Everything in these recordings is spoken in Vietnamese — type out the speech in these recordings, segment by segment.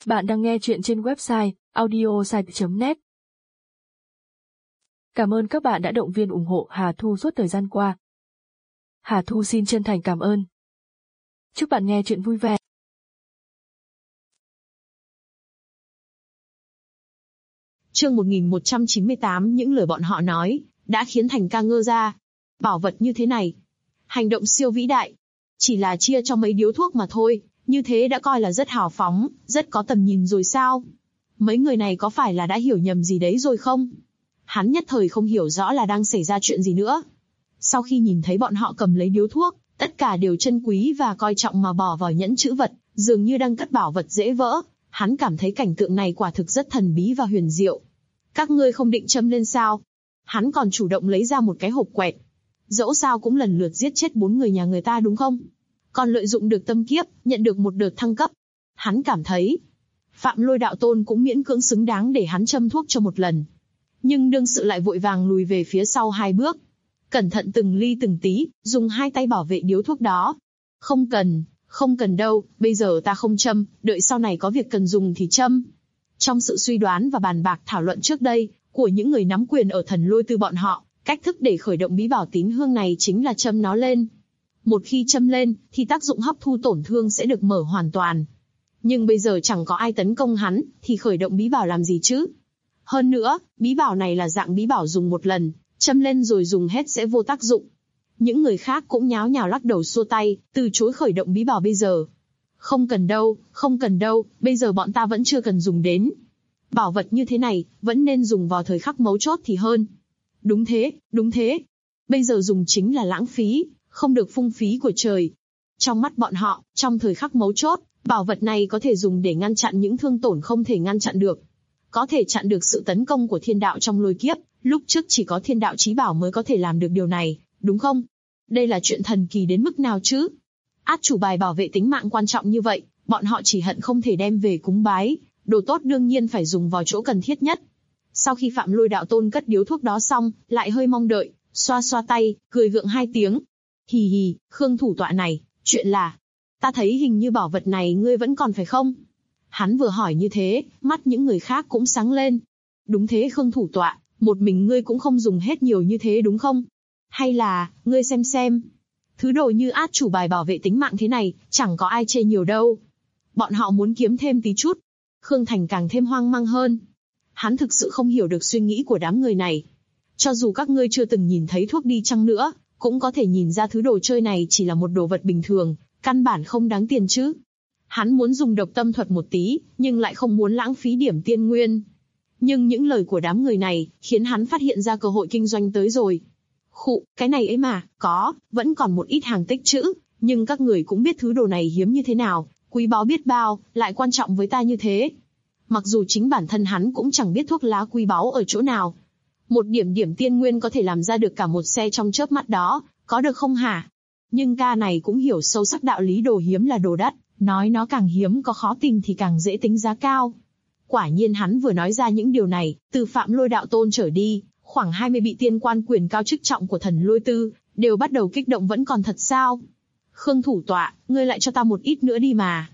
Bạn đang nghe chuyện trên website audiosite.net. Cảm ơn các bạn đã động viên ủng hộ Hà Thu suốt thời gian qua. Hà Thu xin chân thành cảm ơn. Chúc bạn nghe chuyện vui vẻ. Chương 1198, những lời bọn họ nói đã khiến Thành ca ngơ ra. Bảo vật như thế này, hành động siêu vĩ đại, chỉ là chia cho mấy điếu thuốc mà thôi, như thế đã coi là rất hào phóng, rất có tầm nhìn rồi sao? Mấy người này có phải là đã hiểu nhầm gì đấy rồi không? Hắn nhất thời không hiểu rõ là đang xảy ra chuyện gì nữa. Sau khi nhìn thấy bọn họ cầm lấy điếu thuốc, tất cả đều trân quý và coi trọng mà bỏ vào nhẫn chữ vật, dường như đang cất bảo vật dễ vỡ. Hắn cảm thấy cảnh tượng này quả thực rất thần bí và huyền diệu. Các ngươi không định châm lên sao? Hắn còn chủ động lấy ra một cái hộp quẹt. Dẫu sao cũng lần lượt giết chết 4 người nhà người ta đúng không? Còn lợi dụng được tâm kiếp, nhận được một đợt thăng cấp. Hắn cảm thấy, Phạm Lôi đạo tôn cũng miễn cưỡng xứng đáng để hắn châm thuốc cho một lần. Nhưng đương sự lại vội vàng lùi về phía sau 2 bước. Cẩn thận từng ly từng tí, dùng 2 tay bảo vệ điếu thuốc đó. Không cần đâu, bây giờ ta không châm, đợi sau này có việc cần dùng thì châm. Trong sự suy đoán và bàn bạc thảo luận trước đây, của những người nắm quyền ở Thần Lôi Tư bọn họ, cách thức để khởi động bí bảo tín hương này chính là châm nó lên. Một khi châm lên, thì tác dụng hấp thu tổn thương sẽ được mở hoàn toàn. Nhưng bây giờ chẳng có ai tấn công hắn, thì khởi động bí bảo làm gì chứ? Hơn nữa, bí bảo này là dạng bí bảo dùng một lần, châm lên rồi dùng hết sẽ vô tác dụng. Những người khác cũng nháo nhào lắc đầu xua tay, từ chối khởi động bí bảo bây giờ. Không cần đâu, bây giờ bọn ta vẫn chưa cần dùng đến. Bảo vật như thế này, vẫn nên dùng vào thời khắc mấu chốt thì hơn. Đúng thế. Bây giờ dùng chính là lãng phí, không được phung phí của trời. Trong mắt bọn họ, trong thời khắc mấu chốt, bảo vật này có thể dùng để ngăn chặn những thương tổn không thể ngăn chặn được. Có thể chặn được sự tấn công của thiên đạo trong lôi kiếp, lúc trước chỉ có thiên đạo chí bảo mới có thể làm được điều này, đúng không? Đây là chuyện thần kỳ đến mức nào chứ? Át chủ bài bảo vệ tính mạng quan trọng như vậy, bọn họ chỉ hận không thể đem về cúng bái, đồ tốt đương nhiên phải dùng vào chỗ cần thiết nhất. Sau khi Phạm Lôi đạo tôn cất điếu thuốc đó xong, lại hơi mong đợi, xoa xoa tay, cười gượng 2 tiếng. Hì hì, Khương thủ tọa này, chuyện là, ta thấy hình như bảo vật này ngươi vẫn còn phải không? Hắn vừa hỏi như thế, mắt những người khác cũng sáng lên. Đúng thế Khương thủ tọa, một mình ngươi cũng không dùng hết nhiều như thế đúng không? Hay là, ngươi xem. Thứ đồ như át chủ bài bảo vệ tính mạng thế này, chẳng có ai chê nhiều đâu. Bọn họ muốn kiếm thêm tí chút. Khương Thành càng thêm hoang mang hơn. Hắn thực sự không hiểu được suy nghĩ của đám người này. Cho dù các ngươi chưa từng nhìn thấy thuốc đi chăng nữa, cũng có thể nhìn ra thứ đồ chơi này chỉ là một đồ vật bình thường, căn bản không đáng tiền chứ. Hắn muốn dùng độc tâm thuật một tí, nhưng lại không muốn lãng phí điểm tiên nguyên. Nhưng những lời của đám người này, khiến hắn phát hiện ra cơ hội kinh doanh tới rồi. Cái này ấy mà, vẫn còn một ít hàng tích trữ, nhưng các người cũng biết thứ đồ này hiếm như thế nào, quý báu biết bao, lại quan trọng với ta như thế. Mặc dù chính bản thân hắn cũng chẳng biết thuốc lá quý báu ở chỗ nào. Một điểm tiên nguyên có thể làm ra được cả một xe trong chớp mắt đó, có được không hả? Nhưng ca này cũng hiểu sâu sắc đạo lý đồ hiếm là đồ đắt, nói nó càng hiếm có khó tìm thì càng dễ tính giá cao. Quả nhiên hắn vừa nói ra những điều này, từ Phạm Lôi đạo tôn trở đi, khoảng 20 vị tiên quan quyền cao chức trọng của Thần Lôi Tư, đều bắt đầu kích động vẫn còn thật sao? Khương thủ tọa, ngươi lại cho ta một ít nữa đi mà.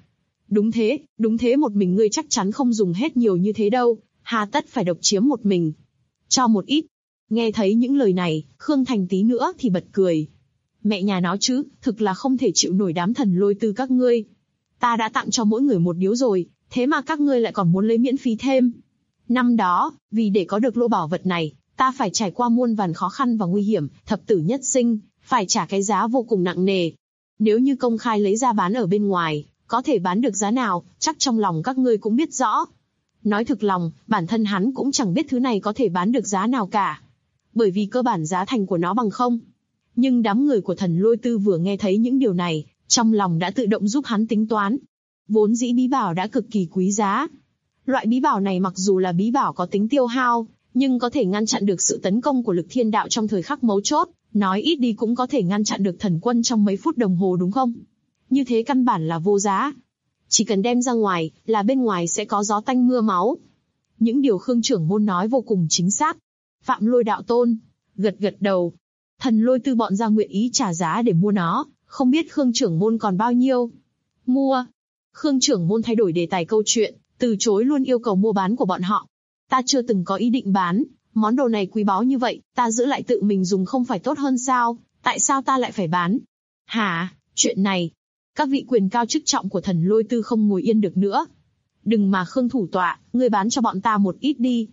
Đúng thế một mình ngươi chắc chắn không dùng hết nhiều như thế đâu, hà tất phải độc chiếm một mình. Cho một ít. Nghe thấy những lời này, Khương Thành tí nữa thì bật cười. Mẹ nhà nó chứ, thực là không thể chịu nổi đám Thần Lôi Tư các ngươi. Ta đã tặng cho mỗi người một điếu rồi, thế mà các ngươi lại còn muốn lấy miễn phí thêm. Năm đó, vì để có được lô bảo vật này, ta phải trải qua muôn vàn khó khăn và nguy hiểm, thập tử nhất sinh, phải trả cái giá vô cùng nặng nề. Nếu như công khai lấy ra bán ở bên ngoài, có thể bán được giá nào, chắc trong lòng các ngươi cũng biết rõ. Nói thực lòng, bản thân hắn cũng chẳng biết thứ này có thể bán được giá nào cả. Bởi vì cơ bản giá thành của nó bằng không. Nhưng đám người của Thần Lôi Tư vừa nghe thấy những điều này, trong lòng đã tự động giúp hắn tính toán. Vốn dĩ bí bảo đã cực kỳ quý giá. Loại bí bảo này mặc dù là bí bảo có tính tiêu hao, nhưng có thể ngăn chặn được sự tấn công của lực thiên đạo trong thời khắc mấu chốt, nói ít đi cũng có thể ngăn chặn được thần quân trong mấy phút đồng hồ đúng không? Như thế căn bản là vô giá. Chỉ cần đem ra ngoài, là bên ngoài sẽ có gió tanh mưa máu. Những điều Khương trưởng môn nói vô cùng chính xác. Phạm Lôi đạo tôn, gật đầu. Thần Lôi Tư bọn ra nguyện ý trả giá để mua nó, không biết Khương trưởng môn còn bao nhiêu. Mua. Khương trưởng môn thay đổi đề tài câu chuyện, từ chối luôn yêu cầu mua bán của bọn họ. Ta chưa từng có ý định bán, món đồ này quý báu như vậy, ta giữ lại tự mình dùng không phải tốt hơn sao, tại sao ta lại phải bán? Hả, chuyện này, các vị quyền cao chức trọng của Thần Lôi Tư không ngồi yên được nữa. Đừng mà Khương thủ tọa, ngươi bán cho bọn ta một ít đi.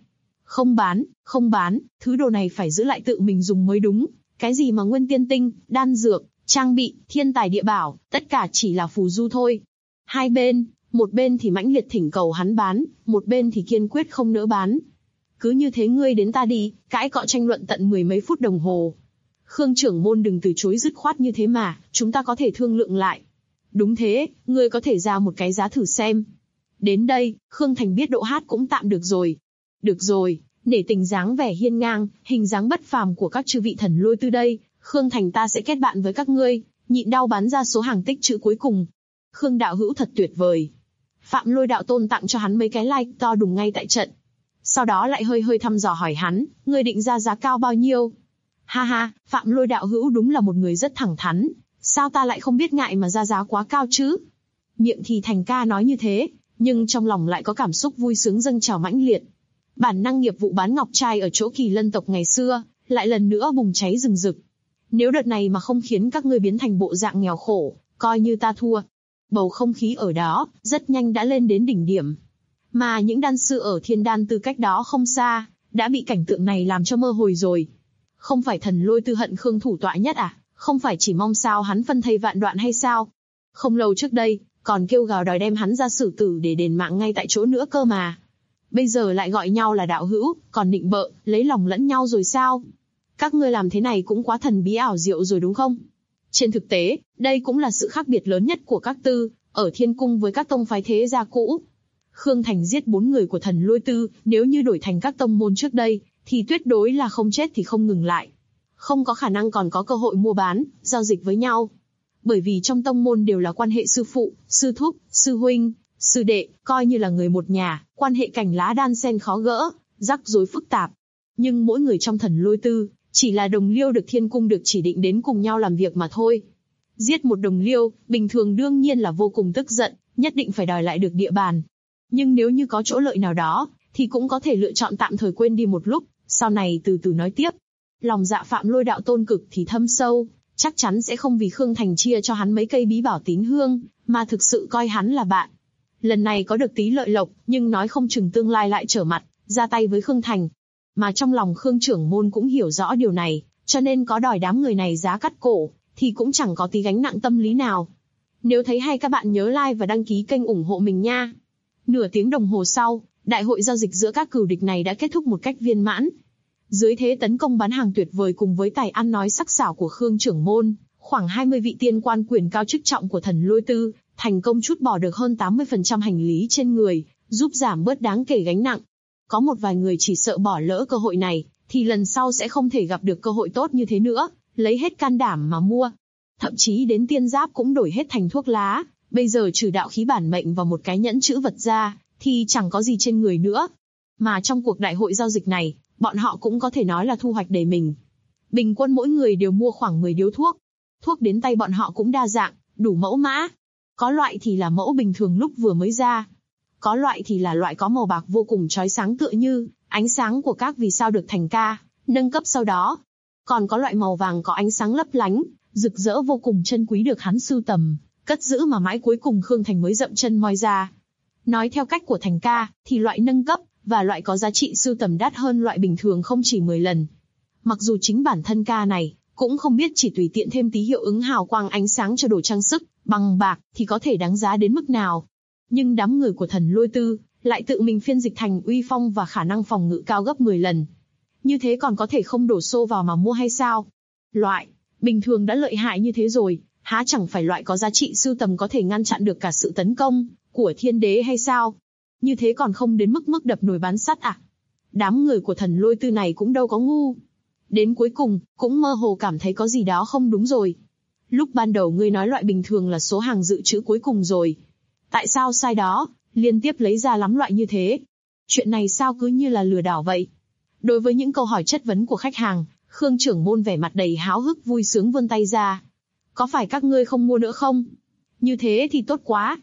Không bán, thứ đồ này phải giữ lại tự mình dùng mới đúng. Cái gì mà nguyên tiên tinh, đan dược, trang bị, thiên tài địa bảo, tất cả chỉ là phù du thôi. Hai bên, một bên thì mãnh liệt thỉnh cầu hắn bán, một bên thì kiên quyết không nỡ bán. Cứ như thế ngươi đến ta đi, cãi cọ tranh luận tận mười mấy phút đồng hồ. Khương trưởng môn đừng từ chối dứt khoát như thế mà, chúng ta có thể thương lượng lại. Đúng thế, ngươi có thể ra một cái giá thử xem. Đến đây, Khương Thành biết độ hát cũng tạm được rồi. Được rồi, nể tình dáng vẻ hiên ngang, hình dáng bất phàm của các chư vị Thần Lôi Tư đây, Khương Thành ta sẽ kết bạn với các ngươi, nhịn đau bán ra số hàng tích trữ cuối cùng. Khương đạo hữu thật tuyệt vời. Phạm Lôi đạo tôn tặng cho hắn mấy cái like to đùng ngay tại trận. Sau đó lại hơi hơi thăm dò hỏi hắn, ngươi định ra giá cao bao nhiêu? Ha ha, Phạm Lôi đạo hữu đúng là một người rất thẳng thắn, sao ta lại không biết ngại mà ra giá quá cao chứ? Miệng thì Thành ca nói như thế, nhưng trong lòng lại có cảm xúc vui sướng dâng trào mãnh liệt. Bản năng nghiệp vụ bán ngọc trai ở chỗ Kỳ Lân tộc ngày xưa, lại lần nữa bùng cháy rừng rực. Nếu đợt này mà không khiến các ngươi biến thành bộ dạng nghèo khổ, coi như ta thua. Bầu không khí ở đó, rất nhanh đã lên đến đỉnh điểm. Mà những đan sư ở Thiên Đan Tư cách đó không xa, đã bị cảnh tượng này làm cho mơ hồi rồi. Không phải Thần Lôi Tư hận Khương thủ tọa nhất à? Không phải chỉ mong sao hắn phân thây vạn đoạn hay sao? Không lâu trước đây, còn kêu gào đòi đem hắn ra xử tử để đền mạng ngay tại chỗ nữa cơ mà. Bây giờ lại gọi nhau là đạo hữu, còn nịnh bợ, lấy lòng lẫn nhau rồi sao? Các ngươi làm thế này cũng quá thần bí ảo diệu rồi đúng không? Trên thực tế, đây cũng là sự khác biệt lớn nhất của các tư, ở Thiên Cung với các tông phái thế gia cũ. Khương Thành giết 4 người của Thần Lôi Tư, nếu như đổi thành các tông môn trước đây, thì tuyệt đối là không chết thì không ngừng lại. Không có khả năng còn có cơ hội mua bán, giao dịch với nhau. Bởi vì trong tông môn đều là quan hệ sư phụ, sư thúc, sư huynh, sư đệ, coi như là người một nhà, quan hệ cành lá đan xen khó gỡ, rắc rối phức tạp. Nhưng mỗi người trong Thần Lôi Tư, chỉ là đồng liêu được Thiên Cung được chỉ định đến cùng nhau làm việc mà thôi. Giết một đồng liêu, bình thường đương nhiên là vô cùng tức giận, nhất định phải đòi lại được địa bàn. Nhưng nếu như có chỗ lợi nào đó, thì cũng có thể lựa chọn tạm thời quên đi một lúc, sau này từ từ nói tiếp. Lòng dạ Phạm Lôi đạo tôn cực thì thâm sâu, chắc chắn sẽ không vì Khương Thành chia cho hắn mấy cây bí bảo tín hương, mà thực sự coi hắn là bạn. Lần này có được tí lợi lộc, nhưng nói không chừng tương lai lại trở mặt, ra tay với Khương Thành. Mà trong lòng Khương trưởng môn cũng hiểu rõ điều này, cho nên có đòi đám người này giá cắt cổ, thì cũng chẳng có tí gánh nặng tâm lý nào. Nếu thấy hay các bạn nhớ like và đăng ký kênh ủng hộ mình nha. Nửa tiếng đồng hồ sau, đại hội giao dịch giữa các cừu địch này đã kết thúc một cách viên mãn. Dưới thế tấn công bán hàng tuyệt vời cùng với tài ăn nói sắc sảo của Khương trưởng môn, khoảng 20 vị tiên quan quyền cao chức trọng của Thần Lôi Tư, thành công trút bỏ được hơn 80% hành lý trên người, giúp giảm bớt đáng kể gánh nặng. Có một vài người chỉ sợ bỏ lỡ cơ hội này, thì lần sau sẽ không thể gặp được cơ hội tốt như thế nữa, lấy hết can đảm mà mua. Thậm chí đến tiên giáp cũng đổi hết thành thuốc lá, bây giờ trừ đạo khí bản mệnh và một cái nhẫn chữ vật ra, thì chẳng có gì trên người nữa. Mà trong cuộc đại hội giao dịch này, bọn họ cũng có thể nói là thu hoạch đầy mình. Bình quân mỗi người đều mua khoảng 10 điếu thuốc. Thuốc đến tay bọn họ cũng đa dạng, đủ mẫu mã. Có loại thì là mẫu bình thường lúc vừa mới ra. Có loại thì là loại có màu bạc vô cùng chói sáng tựa như ánh sáng của các vì sao được Thành ca nâng cấp sau đó. Còn có loại màu vàng có ánh sáng lấp lánh, rực rỡ vô cùng chân quý được hắn sưu tầm, cất giữ mà mãi cuối cùng Khương Thành mới dậm chân moi ra. Nói theo cách của Thành ca, thì loại nâng cấp và loại có giá trị sưu tầm đắt hơn loại bình thường không chỉ 10 lần. Mặc dù chính bản thân ca này cũng không biết chỉ tùy tiện thêm tí hiệu ứng hào quang ánh sáng cho đồ trang sức bằng bạc thì có thể đáng giá đến mức nào. Nhưng đám người của Thần Lôi Tư lại tự mình phiên dịch thành uy phong và khả năng phòng ngự cao gấp 10 lần. Như thế còn có thể không đổ xô vào mà mua hay sao? Loại bình thường đã lợi hại như thế rồi, há chẳng phải loại có giá trị sưu tầm có thể ngăn chặn được cả sự tấn công của thiên đế hay sao? Như thế còn không đến mức đập nồi bán sắt à? Đám người của Thần Lôi Tư này cũng đâu có ngu. Đến cuối cùng, cũng mơ hồ cảm thấy có gì đó không đúng rồi. Lúc ban đầu ngươi nói loại bình thường là số hàng dự trữ cuối cùng rồi. Tại sao sai đó, liên tiếp lấy ra lắm loại như thế? Chuyện này sao cứ như là lừa đảo vậy? Đối với những câu hỏi chất vấn của khách hàng, Khương trưởng môn vẻ mặt đầy háo hức vui sướng vươn tay ra. Có phải các ngươi không mua nữa không? Như thế thì tốt quá.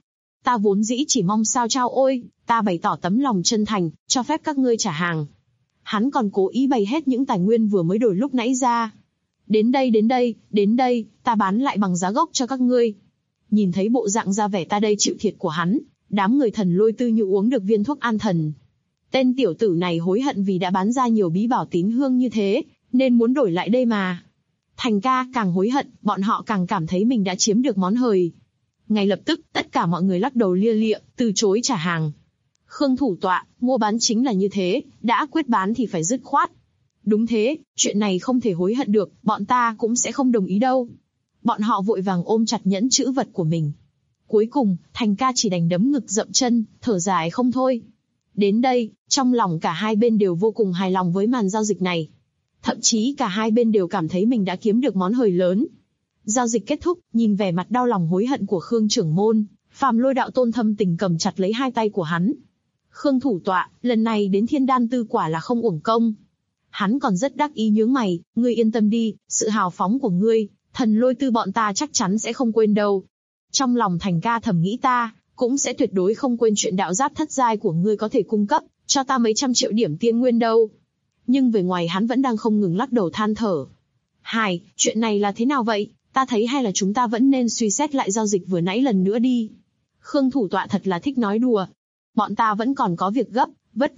Ta vốn dĩ chỉ mong sao trao ôi, ta bày tỏ tấm lòng chân thành, cho phép các ngươi trả hàng. Hắn còn cố ý bày hết những tài nguyên vừa mới đổi lúc nãy ra. Đến đây, ta bán lại bằng giá gốc cho các ngươi. Nhìn thấy bộ dạng ra vẻ ta đây chịu thiệt của hắn, đám người Thần Lôi Tư như uống được viên thuốc an thần. Tên tiểu tử này hối hận vì đã bán ra nhiều bí bảo tín hương như thế, nên muốn đổi lại đây mà. Thành ca càng hối hận, bọn họ càng cảm thấy mình đã chiếm được món hời. Ngay lập tức, tất cả mọi người lắc đầu lia lịa, từ chối trả hàng. Khương thủ tọa, mua bán chính là như thế, đã quyết bán thì phải dứt khoát. Đúng thế, chuyện này không thể hối hận được, bọn ta cũng sẽ không đồng ý đâu. Bọn họ vội vàng ôm chặt nhẫn chữ vật của mình. Cuối cùng, Thành ca chỉ đành đấm ngực dậm chân, thở dài không thôi. Đến đây, trong lòng cả hai bên đều vô cùng hài lòng với màn giao dịch này. Thậm chí cả hai bên đều cảm thấy mình đã kiếm được món hời lớn. Giao dịch kết thúc, nhìn vẻ mặt đau lòng hối hận của Khương trưởng môn, Phàm Lôi đạo tôn thâm tình cầm chặt lấy hai tay của hắn. Khương thủ tọa, lần này đến Thiên Đan Tư quả là không uổng công. Hắn còn rất đắc ý nhướng mày, ngươi yên tâm đi, sự hào phóng của ngươi, Thần Lôi Tư bọn ta chắc chắn sẽ không quên đâu. Trong lòng Thành ca thầm nghĩ ta, cũng sẽ tuyệt đối không quên chuyện đạo giáp thất giai của ngươi có thể cung cấp, cho ta mấy trăm triệu điểm tiên nguyên đâu. Nhưng về ngoài hắn vẫn đang không ngừng lắc đầu than thở. Hai, chuyện này là thế nào vậy? Ta thấy hay là chúng ta vẫn nên suy xét lại giao dịch vừa nãy lần nữa đi. Khương thủ tọa thật là thích nói đùa. Bọn ta vẫn còn có việc gấp, vất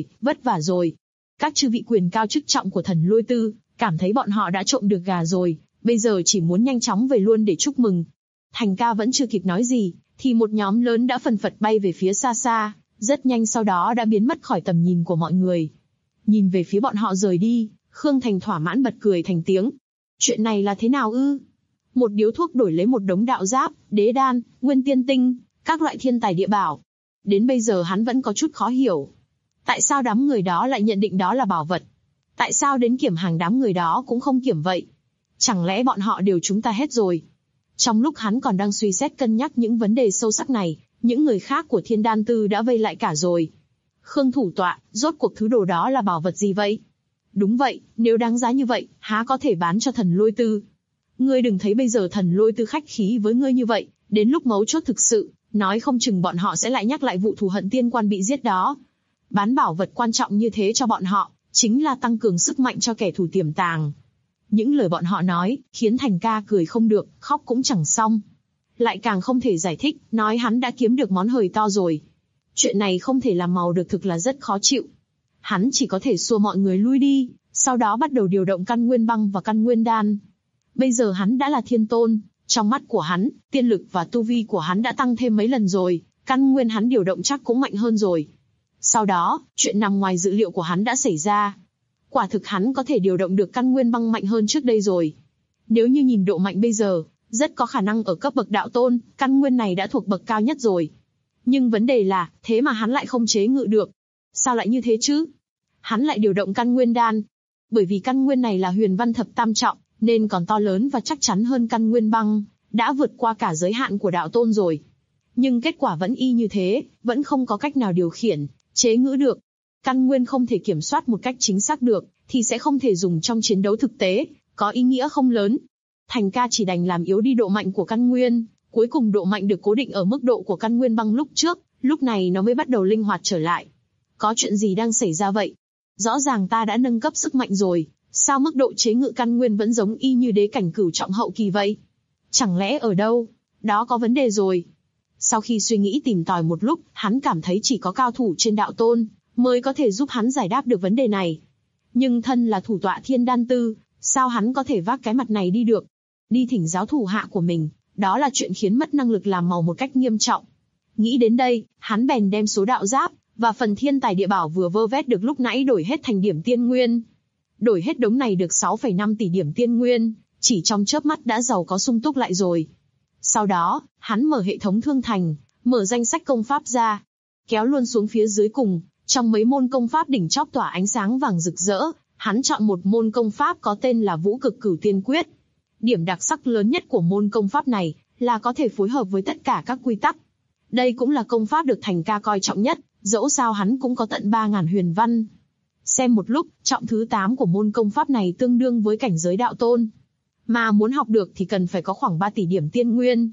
vả rồi. Các chư vị quyền cao chức trọng của Thần Lôi Tư, cảm thấy bọn họ đã trộm được gà rồi, bây giờ chỉ muốn nhanh chóng về luôn để chúc mừng. Thành ca vẫn chưa kịp nói gì, thì một nhóm lớn đã phần phật bay về phía xa xa, rất nhanh sau đó đã biến mất khỏi tầm nhìn của mọi người. Nhìn về phía bọn họ rời đi, Khương Thành thỏa mãn bật cười thành tiếng. Chuyện này là thế nào ư? Một điếu thuốc đổi lấy một đống đạo giáp, đế đan, nguyên tiên tinh, các loại thiên tài địa bảo. Đến bây giờ hắn vẫn có chút khó hiểu. Tại sao đám người đó lại nhận định đó là bảo vật? Tại sao đến kiểm hàng đám người đó cũng không kiểm vậy? Chẳng lẽ bọn họ đều trúng ta hết rồi? Trong lúc hắn còn đang suy xét cân nhắc những vấn đề sâu sắc này, những người khác của Thiên Đan Tư đã vây lại cả rồi. Khương thủ tọa, rốt cuộc thứ đồ đó là bảo vật gì vậy? Đúng vậy, nếu đáng giá như vậy, há có thể bán cho Thần Lôi Tư? Ngươi đừng thấy bây giờ Thần Lôi Tư khách khí với ngươi như vậy, đến lúc mấu chốt thực sự, nói không chừng bọn họ sẽ lại nhắc lại vụ thù hận tiên quan bị giết đó. Bán bảo vật quan trọng như thế cho bọn họ, chính là tăng cường sức mạnh cho kẻ thù tiềm tàng. Những lời bọn họ nói, khiến Thành ca cười không được, khóc cũng chẳng xong. Lại càng không thể giải thích, nói hắn đã kiếm được món hời to rồi. Chuyện này không thể làm màu được thực là rất khó chịu. Hắn chỉ có thể xua mọi người lui đi, sau đó bắt đầu điều động căn nguyên băng và căn nguyên đan. Bây giờ hắn đã là thiên tôn, trong mắt của hắn, tiên lực và tu vi của hắn đã tăng thêm mấy lần rồi, căn nguyên hắn điều động chắc cũng mạnh hơn rồi. Sau đó, chuyện nằm ngoài dự liệu của hắn đã xảy ra. Quả thực hắn có thể điều động được căn nguyên băng mạnh hơn trước đây rồi. Nếu như nhìn độ mạnh bây giờ, rất có khả năng ở cấp bậc đạo tôn, căn nguyên này đã thuộc bậc cao nhất rồi. Nhưng vấn đề là, thế mà hắn lại không chế ngự được. Sao lại như thế chứ? Hắn lại điều động căn nguyên đan. Bởi vì căn nguyên này là huyền văn thập tam trọng, nên còn to lớn và chắc chắn hơn căn nguyên băng, đã vượt qua cả giới hạn của đạo tôn rồi. Nhưng kết quả vẫn y như thế, vẫn không có cách nào điều khiển, chế ngữ được. Căn nguyên không thể kiểm soát một cách chính xác được, thì sẽ không thể dùng trong chiến đấu thực tế, có ý nghĩa không lớn. Thành ca chỉ đành làm yếu đi độ mạnh của căn nguyên, cuối cùng độ mạnh được cố định ở mức độ của căn nguyên băng lúc trước, lúc này nó mới bắt đầu linh hoạt trở lại. Có chuyện gì đang xảy ra vậy? Rõ ràng ta đã nâng cấp sức mạnh rồi, sao mức độ chế ngự căn nguyên vẫn giống y như đế cảnh cửu trọng hậu kỳ vậy? Chẳng lẽ ở đâu? Đó có vấn đề rồi. Sau khi suy nghĩ tìm tòi một lúc, hắn cảm thấy chỉ có cao thủ trên đạo tôn mới có thể giúp hắn giải đáp được vấn đề này. Nhưng thân là thủ tọa Thiên Đan Tư, sao hắn có thể vác cái mặt này đi được? Đi thỉnh giáo thủ hạ của mình, đó là chuyện khiến mất năng lực làm màu một cách nghiêm trọng. Nghĩ đến đây, hắn bèn đem số đạo giáp và phần thiên tài địa bảo vừa vơ vét được lúc nãy đổi hết thành điểm tiên nguyên. Đổi hết đống này được 6,5 tỷ điểm tiên nguyên, chỉ trong chớp mắt đã giàu có sung túc lại rồi. Sau đó, hắn mở hệ thống thương thành, mở danh sách công pháp ra, kéo luôn xuống phía dưới cùng, trong mấy môn công pháp đỉnh chóp tỏa ánh sáng vàng rực rỡ, hắn chọn một môn công pháp có tên là Vũ Cực Cửu Tiên Quyết. Điểm đặc sắc lớn nhất của môn công pháp này là có thể phối hợp với tất cả các quy tắc. Đây cũng là công pháp được Thành ca coi trọng nhất, dẫu sao hắn cũng có tận 3.000 huyền văn. Xem một lúc, trọng thứ 8 của môn công pháp này tương đương với cảnh giới đạo tôn. Mà muốn học được thì cần phải có khoảng 3 tỷ điểm tiên nguyên.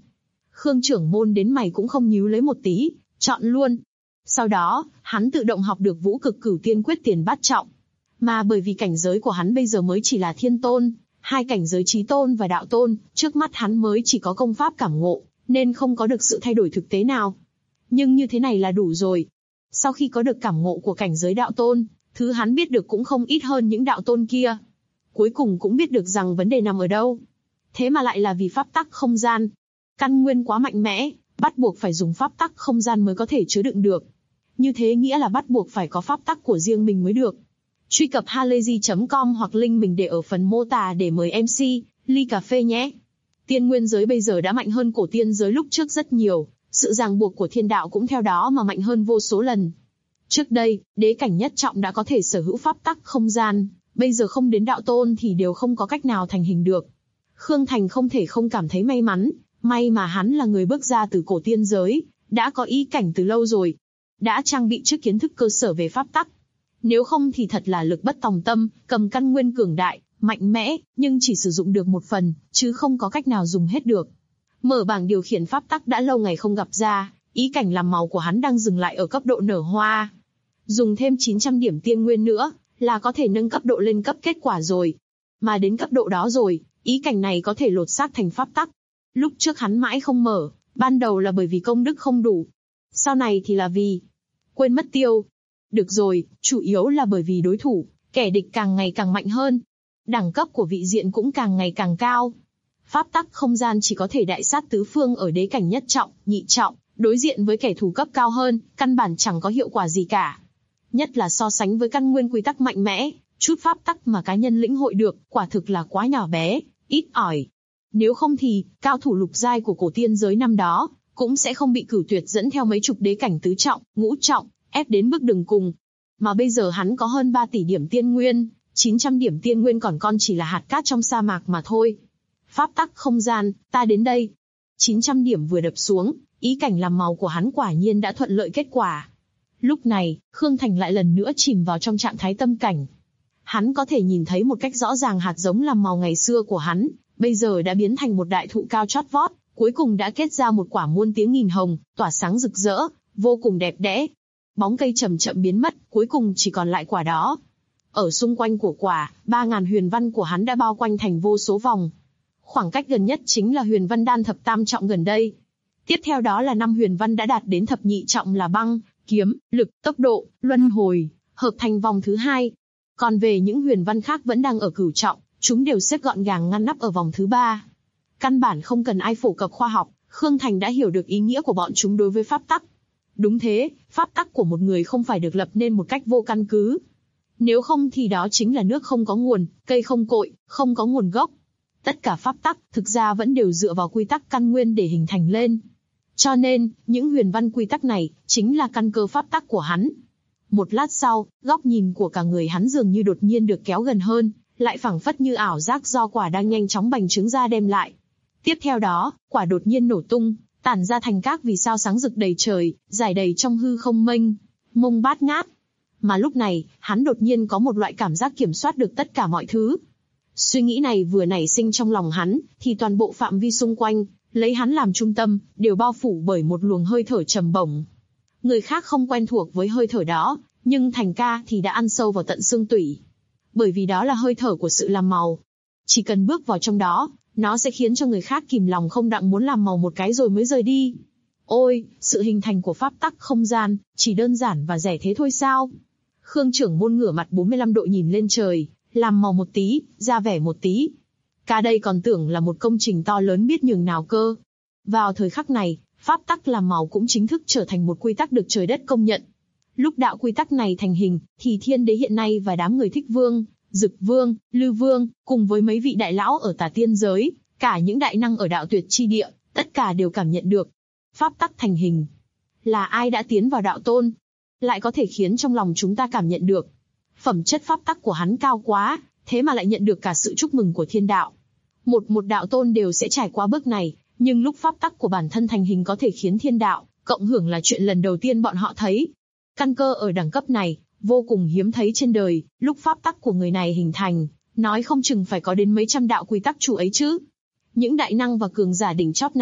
Khương trưởng môn đến mày cũng không nhíu lấy một tí, chọn luôn. Sau đó, hắn tự động học được Vũ Cực Cửu Tiên Quyết tiền bát trọng. Mà bởi vì cảnh giới của hắn bây giờ mới chỉ là thiên tôn, hai cảnh giới chí tôn và đạo tôn, trước mắt hắn mới chỉ có công pháp cảm ngộ, nên không có được sự thay đổi thực tế nào. Nhưng như thế này là đủ rồi. Sau khi có được cảm ngộ của cảnh giới đạo tôn, thứ hắn biết được cũng không ít hơn những đạo tôn kia. Cuối cùng cũng biết được rằng vấn đề nằm ở đâu. Thế mà lại là vì pháp tắc không gian. Căn nguyên quá mạnh mẽ, bắt buộc phải dùng pháp tắc không gian mới có thể chứa đựng được. Như thế nghĩa là bắt buộc phải có pháp tắc của riêng mình mới được. Truy cập halayzi.com hoặc link mình để ở phần mô tả để mời MC, ly cà phê nhé. Tiên nguyên giới bây giờ đã mạnh hơn cổ tiên giới lúc trước rất nhiều, sự ràng buộc của thiên đạo cũng theo đó mà mạnh hơn vô số lần. Trước đây, đế cảnh nhất trọng đã có thể sở hữu pháp tắc không gian, bây giờ không đến đạo tôn thì đều không có cách nào thành hình được. Khương Thành không thể không cảm thấy may mắn, may mà hắn là người bước ra từ cổ tiên giới, đã có ý cảnh từ lâu rồi, đã trang bị trước kiến thức cơ sở về pháp tắc. Nếu không thì thật là lực bất tòng tâm, cầm căn nguyên cường đại, mạnh mẽ, nhưng chỉ sử dụng được một phần, chứ không có cách nào dùng hết được. Mở bảng điều khiển pháp tắc đã lâu ngày không gặp ra, ý cảnh làm màu của hắn đang dừng lại ở cấp độ nở hoa. Dùng thêm 900 điểm tiên nguyên nữa, là có thể nâng cấp độ lên cấp kết quả rồi. Mà đến cấp độ đó rồi, ý cảnh này có thể lột xác thành pháp tắc. Lúc trước hắn mãi không mở, ban đầu là bởi vì công đức không đủ. Sau này thì là vì quên mất tiêu. Được rồi, chủ yếu là bởi vì đối thủ, kẻ địch càng ngày càng mạnh hơn. Đẳng cấp của vị diện cũng càng ngày càng cao. Pháp tắc không gian chỉ có thể đại sát tứ phương ở đế cảnh nhất trọng, nhị trọng, đối diện với kẻ thù cấp cao hơn, căn bản chẳng có hiệu quả gì cả. Nhất là so sánh với căn nguyên quy tắc mạnh mẽ, chút pháp tắc mà cá nhân lĩnh hội được, quả thực là quá nhỏ bé, ít ỏi. Nếu không thì, cao thủ lục giai của cổ tiên giới năm đó, cũng sẽ không bị Cửu Tuyệt dẫn theo mấy chục đế cảnh tứ trọng, ngũ trọng, ép đến bước đường cùng. Mà bây giờ hắn có hơn 3 tỷ điểm tiên nguyên, 900 điểm tiên nguyên còn chỉ là hạt cát trong sa mạc mà thôi. Pháp tắc không gian, ta đến đây. 900 điểm vừa đập xuống, ý cảnh làm màu của hắn quả nhiên đã thuận lợi kết quả. Lúc này, Khương Thành lại lần nữa chìm vào trong trạng thái tâm cảnh. Hắn có thể nhìn thấy một cách rõ ràng hạt giống làm màu ngày xưa của hắn, bây giờ đã biến thành một đại thụ cao chót vót, cuối cùng đã kết ra một quả muôn tiếng nghìn hồng, tỏa sáng rực rỡ, vô cùng đẹp đẽ. Bóng cây chậm chậm biến mất, cuối cùng chỉ còn lại quả đó. Ở xung quanh của quả, 3000 huyền văn của hắn đã bao quanh thành vô số vòng. Khoảng cách gần nhất chính là huyền văn đan thập tam trọng gần đây. Tiếp theo đó là 5 huyền văn đã đạt đến thập nhị trọng là băng, kiếm, lực, tốc độ, luân hồi, hợp thành vòng thứ 2. Còn về những huyền văn khác vẫn đang ở cửu trọng, chúng đều xếp gọn gàng ngăn nắp ở vòng thứ 3. Căn bản không cần ai phổ cập khoa học, Khương Thành đã hiểu được ý nghĩa của bọn chúng đối với pháp tắc. Đúng thế, pháp tắc của một người không phải được lập nên một cách vô căn cứ. Nếu không thì đó chính là nước không có nguồn, cây không cội, không có nguồn gốc. Tất cả pháp tắc thực ra vẫn đều dựa vào quy tắc căn nguyên để hình thành lên. Cho nên, những huyền văn quy tắc này chính là căn cơ pháp tắc của hắn. Một lát sau, góc nhìn của cả người hắn dường như đột nhiên được kéo gần hơn, lại phảng phất như ảo giác do quả đang nhanh chóng bành trướng ra đem lại. Tiếp theo đó, quả đột nhiên nổ tung, tản ra thành các vì sao sáng rực đầy trời, rải đầy trong hư không mênh mông bát ngát. Mà lúc này, hắn đột nhiên có một loại cảm giác kiểm soát được tất cả mọi thứ. Suy nghĩ này vừa nảy sinh trong lòng hắn, thì toàn bộ phạm vi xung quanh, lấy hắn làm trung tâm, đều bao phủ bởi một luồng hơi thở trầm bổng. Người khác không quen thuộc với hơi thở đó, nhưng Thành ca thì đã ăn sâu vào tận xương tủy. Bởi vì đó là hơi thở của sự làm màu. Chỉ cần bước vào trong đó, nó sẽ khiến cho người khác kìm lòng không đặng muốn làm màu một cái rồi mới rời đi. Ôi, sự hình thành của pháp tắc không gian, chỉ đơn giản và rẻ thế thôi sao? Khương trưởng môn ngửa mặt 45 độ nhìn lên trời, làm màu một tí, ra vẻ một tí. Ca đây còn tưởng là một công trình to lớn biết nhường nào cơ. Vào thời khắc này, pháp tắc làm màu cũng chính thức trở thành một quy tắc được trời đất công nhận. Lúc đạo quy tắc này thành hình, thì thiên đế hiện nay và đám người Thích Vương, Dực Vương, Lư Vương, cùng với mấy vị đại lão ở Tà Tiên giới, cả những đại năng ở đạo tuyệt chi địa, tất cả đều cảm nhận được. Pháp tắc thành hình. Là ai đã tiến vào đạo tôn? Lại có thể khiến trong lòng chúng ta cảm nhận được. Phẩm chất pháp tắc của hắn cao quá, thế mà lại nhận được cả sự chúc mừng của thiên đạo. Một đạo tôn đều sẽ trải qua bước này, nhưng lúc pháp tắc của bản thân thành hình có thể khiến thiên đạo cộng hưởng là chuyện lần đầu tiên bọn họ thấy. Căn cơ ở đẳng cấp này, vô cùng hiếm thấy trên đời, lúc pháp tắc của người này hình thành, nói không chừng phải có đến mấy trăm đạo quy tắc chủ ấy chứ. Những đại năng và cường giả đỉnh chóp này,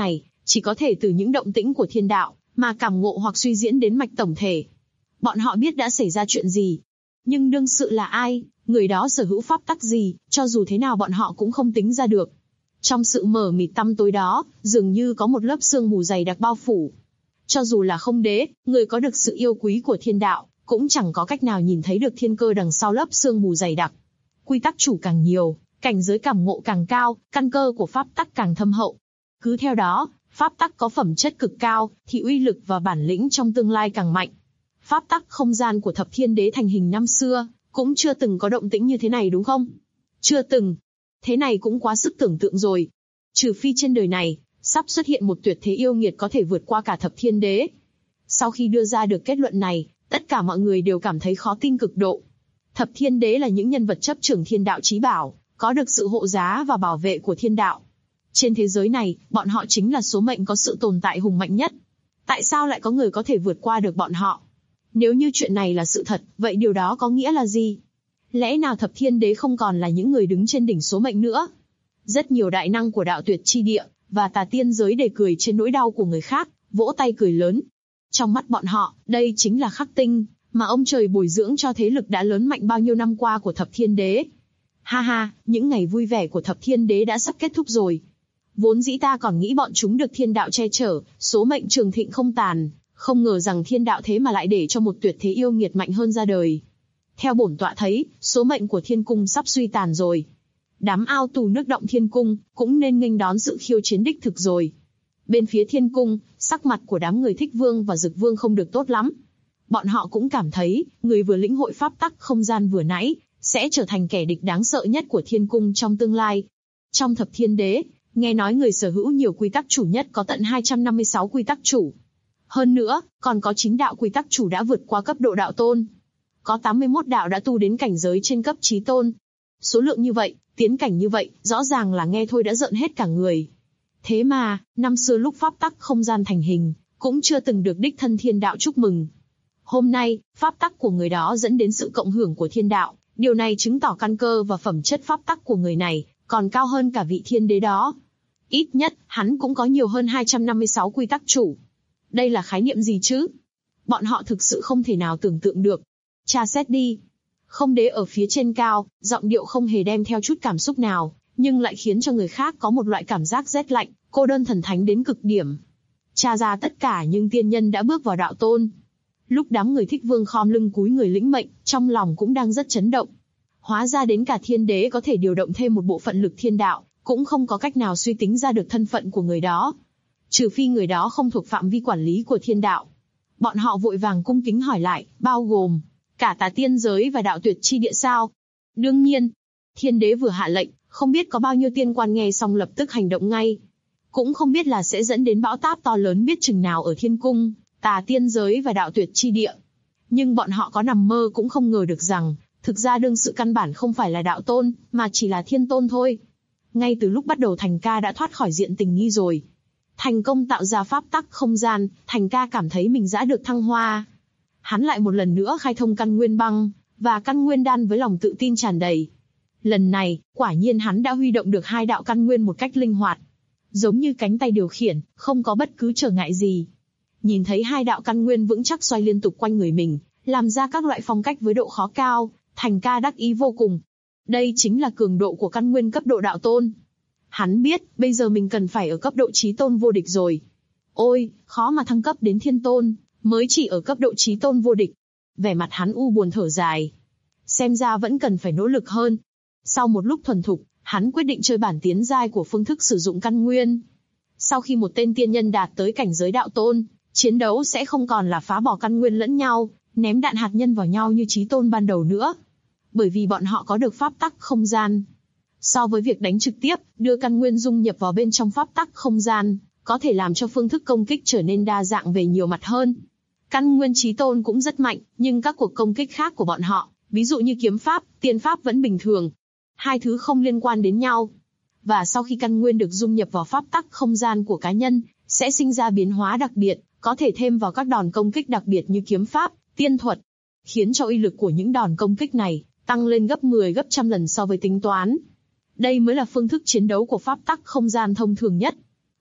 chỉ có thể từ những động tĩnh của thiên đạo, mà cảm ngộ hoặc suy diễn đến mạch tổng thể. Bọn họ biết đã xảy ra chuyện gì. Nhưng đương sự là ai, người đó sở hữu pháp tắc gì, cho dù thế nào bọn họ cũng không tính ra được. Trong sự mờ mịt tăm tối đó, dường như có một lớp sương mù dày đặc bao phủ. Cho dù là không đế, người có được sự yêu quý của thiên đạo, cũng chẳng có cách nào nhìn thấy được thiên cơ đằng sau lớp sương mù dày đặc. Quy tắc chủ càng nhiều, cảnh giới cảm ngộ càng cao, căn cơ của pháp tắc càng thâm hậu. Cứ theo đó, pháp tắc có phẩm chất cực cao, thì uy lực và bản lĩnh trong tương lai càng mạnh. Pháp tắc không gian của Thập Thiên Đế thành hình năm xưa, cũng chưa từng có động tĩnh như thế này đúng không? Chưa từng. Thế này cũng quá sức tưởng tượng rồi. Trừ phi trên đời này, sắp xuất hiện một tuyệt thế yêu nghiệt có thể vượt qua cả Thập Thiên Đế. Sau khi đưa ra được kết luận này, tất cả mọi người đều cảm thấy khó tin cực độ. Thập Thiên Đế là những nhân vật chấp trưởng thiên đạo chí bảo, có được sự hộ giá và bảo vệ của thiên đạo. Trên thế giới này, bọn họ chính là số mệnh có sự tồn tại hùng mạnh nhất. Tại sao lại có người có thể vượt qua được bọn họ? Nếu như chuyện này là sự thật, vậy điều đó có nghĩa là gì? Lẽ nào Thập Thiên Đế không còn là những người đứng trên đỉnh số mệnh nữa? Rất nhiều đại năng của đạo tuyệt chi địa và tà tiên giới để cười trên nỗi đau của người khác, vỗ tay cười lớn. Trong mắt bọn họ, đây chính là khắc tinh mà ông trời bồi dưỡng cho thế lực đã lớn mạnh bao nhiêu năm qua của Thập Thiên Đế. Ha ha, những ngày vui vẻ của Thập Thiên Đế đã sắp kết thúc rồi. Vốn dĩ ta còn nghĩ bọn chúng được thiên đạo che chở, số mệnh trường thịnh không tàn, không ngờ rằng thiên đạo thế mà lại để cho một tuyệt thế yêu nghiệt mạnh hơn ra đời. Theo bổn tọa thấy, số mệnh của thiên cung sắp suy tàn rồi. Đám ao tù nước động thiên cung cũng nên nghênh đón sự khiêu chiến đích thực rồi. Bên phía thiên cung, sắc mặt của đám người Thích Vương và Dực Vương không được tốt lắm. Bọn họ cũng cảm thấy, người vừa lĩnh hội pháp tắc không gian vừa nãy, sẽ trở thành kẻ địch đáng sợ nhất của thiên cung trong tương lai. Trong Thập Thiên Đế, nghe nói người sở hữu nhiều quy tắc chủ nhất có tận 256 quy tắc chủ. Hơn nữa, còn có 9 đạo quy tắc chủ đã vượt qua cấp độ đạo tôn. Có 81 đạo đã tu đến cảnh giới trên cấp chí tôn. Số lượng như vậy, tiến cảnh như vậy, rõ ràng là nghe thôi đã rợn hết cả người. Thế mà, năm xưa lúc pháp tắc không gian thành hình, cũng chưa từng được đích thân thiên đạo chúc mừng. Hôm nay, pháp tắc của người đó dẫn đến sự cộng hưởng của thiên đạo, điều này chứng tỏ căn cơ và phẩm chất pháp tắc của người này còn cao hơn cả vị thiên đế đó. Ít nhất, hắn cũng có nhiều hơn 256 quy tắc chủ. Đây là khái niệm gì chứ? Bọn họ thực sự không thể nào tưởng tượng được. Tra xét đi. Không đế ở phía trên cao, giọng điệu không hề đem theo chút cảm xúc nào, nhưng lại khiến cho người khác có một loại cảm giác rét lạnh, cô đơn thần thánh đến cực điểm. Tra ra tất cả những tiên nhân đã bước vào đạo tôn. Lúc đám người Thích Vương khom lưng cúi người lĩnh mệnh, trong lòng cũng đang rất chấn động. Hóa ra đến cả thiên đế có thể điều động thêm một bộ phận lực thiên đạo, cũng không có cách nào suy tính ra được thân phận của người đó. Trừ phi người đó không thuộc phạm vi quản lý của thiên đạo. Bọn họ vội vàng cung kính hỏi lại, bao gồm cả tà tiên giới và đạo tuyệt chi địa sao? Đương nhiên. Thiên đế vừa hạ lệnh, không biết có bao nhiêu tiên quan nghe xong lập tức hành động ngay. Cũng không biết là sẽ dẫn đến bão táp to lớn biết chừng nào ở thiên cung, tà tiên giới và đạo tuyệt chi địa. Nhưng bọn họ có nằm mơ cũng không ngờ được rằng, thực ra đương sự căn bản không phải là đạo tôn, mà chỉ là thiên tôn thôi. Ngay từ lúc bắt đầu Thành Ca đã thoát khỏi diện tình nghi rồi. Thành công tạo ra pháp tắc không gian, Thành Ca cảm thấy mình đã được thăng hoa. Hắn lại một lần nữa khai thông căn nguyên băng, và căn nguyên đan với lòng tự tin tràn đầy. Lần này, quả nhiên hắn đã huy động được 2 đạo căn nguyên một cách linh hoạt. Giống như cánh tay điều khiển, không có bất cứ trở ngại gì. Nhìn thấy 2 đạo căn nguyên vững chắc xoay liên tục quanh người mình, làm ra các loại phong cách với độ khó cao, Thành Ca đắc ý vô cùng. Đây chính là cường độ của căn nguyên cấp độ đạo tôn. Hắn biết, bây giờ mình cần phải ở cấp độ chí tôn vô địch rồi. Ôi, khó mà thăng cấp đến thiên tôn, mới chỉ ở cấp độ chí tôn vô địch. Vẻ mặt hắn u buồn thở dài. Xem ra vẫn cần phải nỗ lực hơn. Sau một lúc thuần thục, hắn quyết định chơi bản tiến giai của phương thức sử dụng căn nguyên. Sau khi một tên tiên nhân đạt tới cảnh giới đạo tôn, chiến đấu sẽ không còn là phá bỏ căn nguyên lẫn nhau, ném đạn hạt nhân vào nhau như chí tôn ban đầu nữa. Bởi vì bọn họ có được pháp tắc không gian. So với việc đánh trực tiếp, đưa căn nguyên dung nhập vào bên trong pháp tắc không gian, có thể làm cho phương thức công kích trở nên đa dạng về nhiều mặt hơn. Căn nguyên chí tôn cũng rất mạnh, nhưng các cuộc công kích khác của bọn họ, ví dụ như kiếm pháp, tiên pháp vẫn bình thường. 2 thứ không liên quan đến nhau. Và sau khi căn nguyên được dung nhập vào pháp tắc không gian của cá nhân, sẽ sinh ra biến hóa đặc biệt, có thể thêm vào các đòn công kích đặc biệt như kiếm pháp, tiên thuật, khiến cho uy lực của những đòn công kích này tăng lên gấp 10 gấp trăm lần so với tính toán. Đây mới là phương thức chiến đấu của pháp tắc không gian thông thường nhất.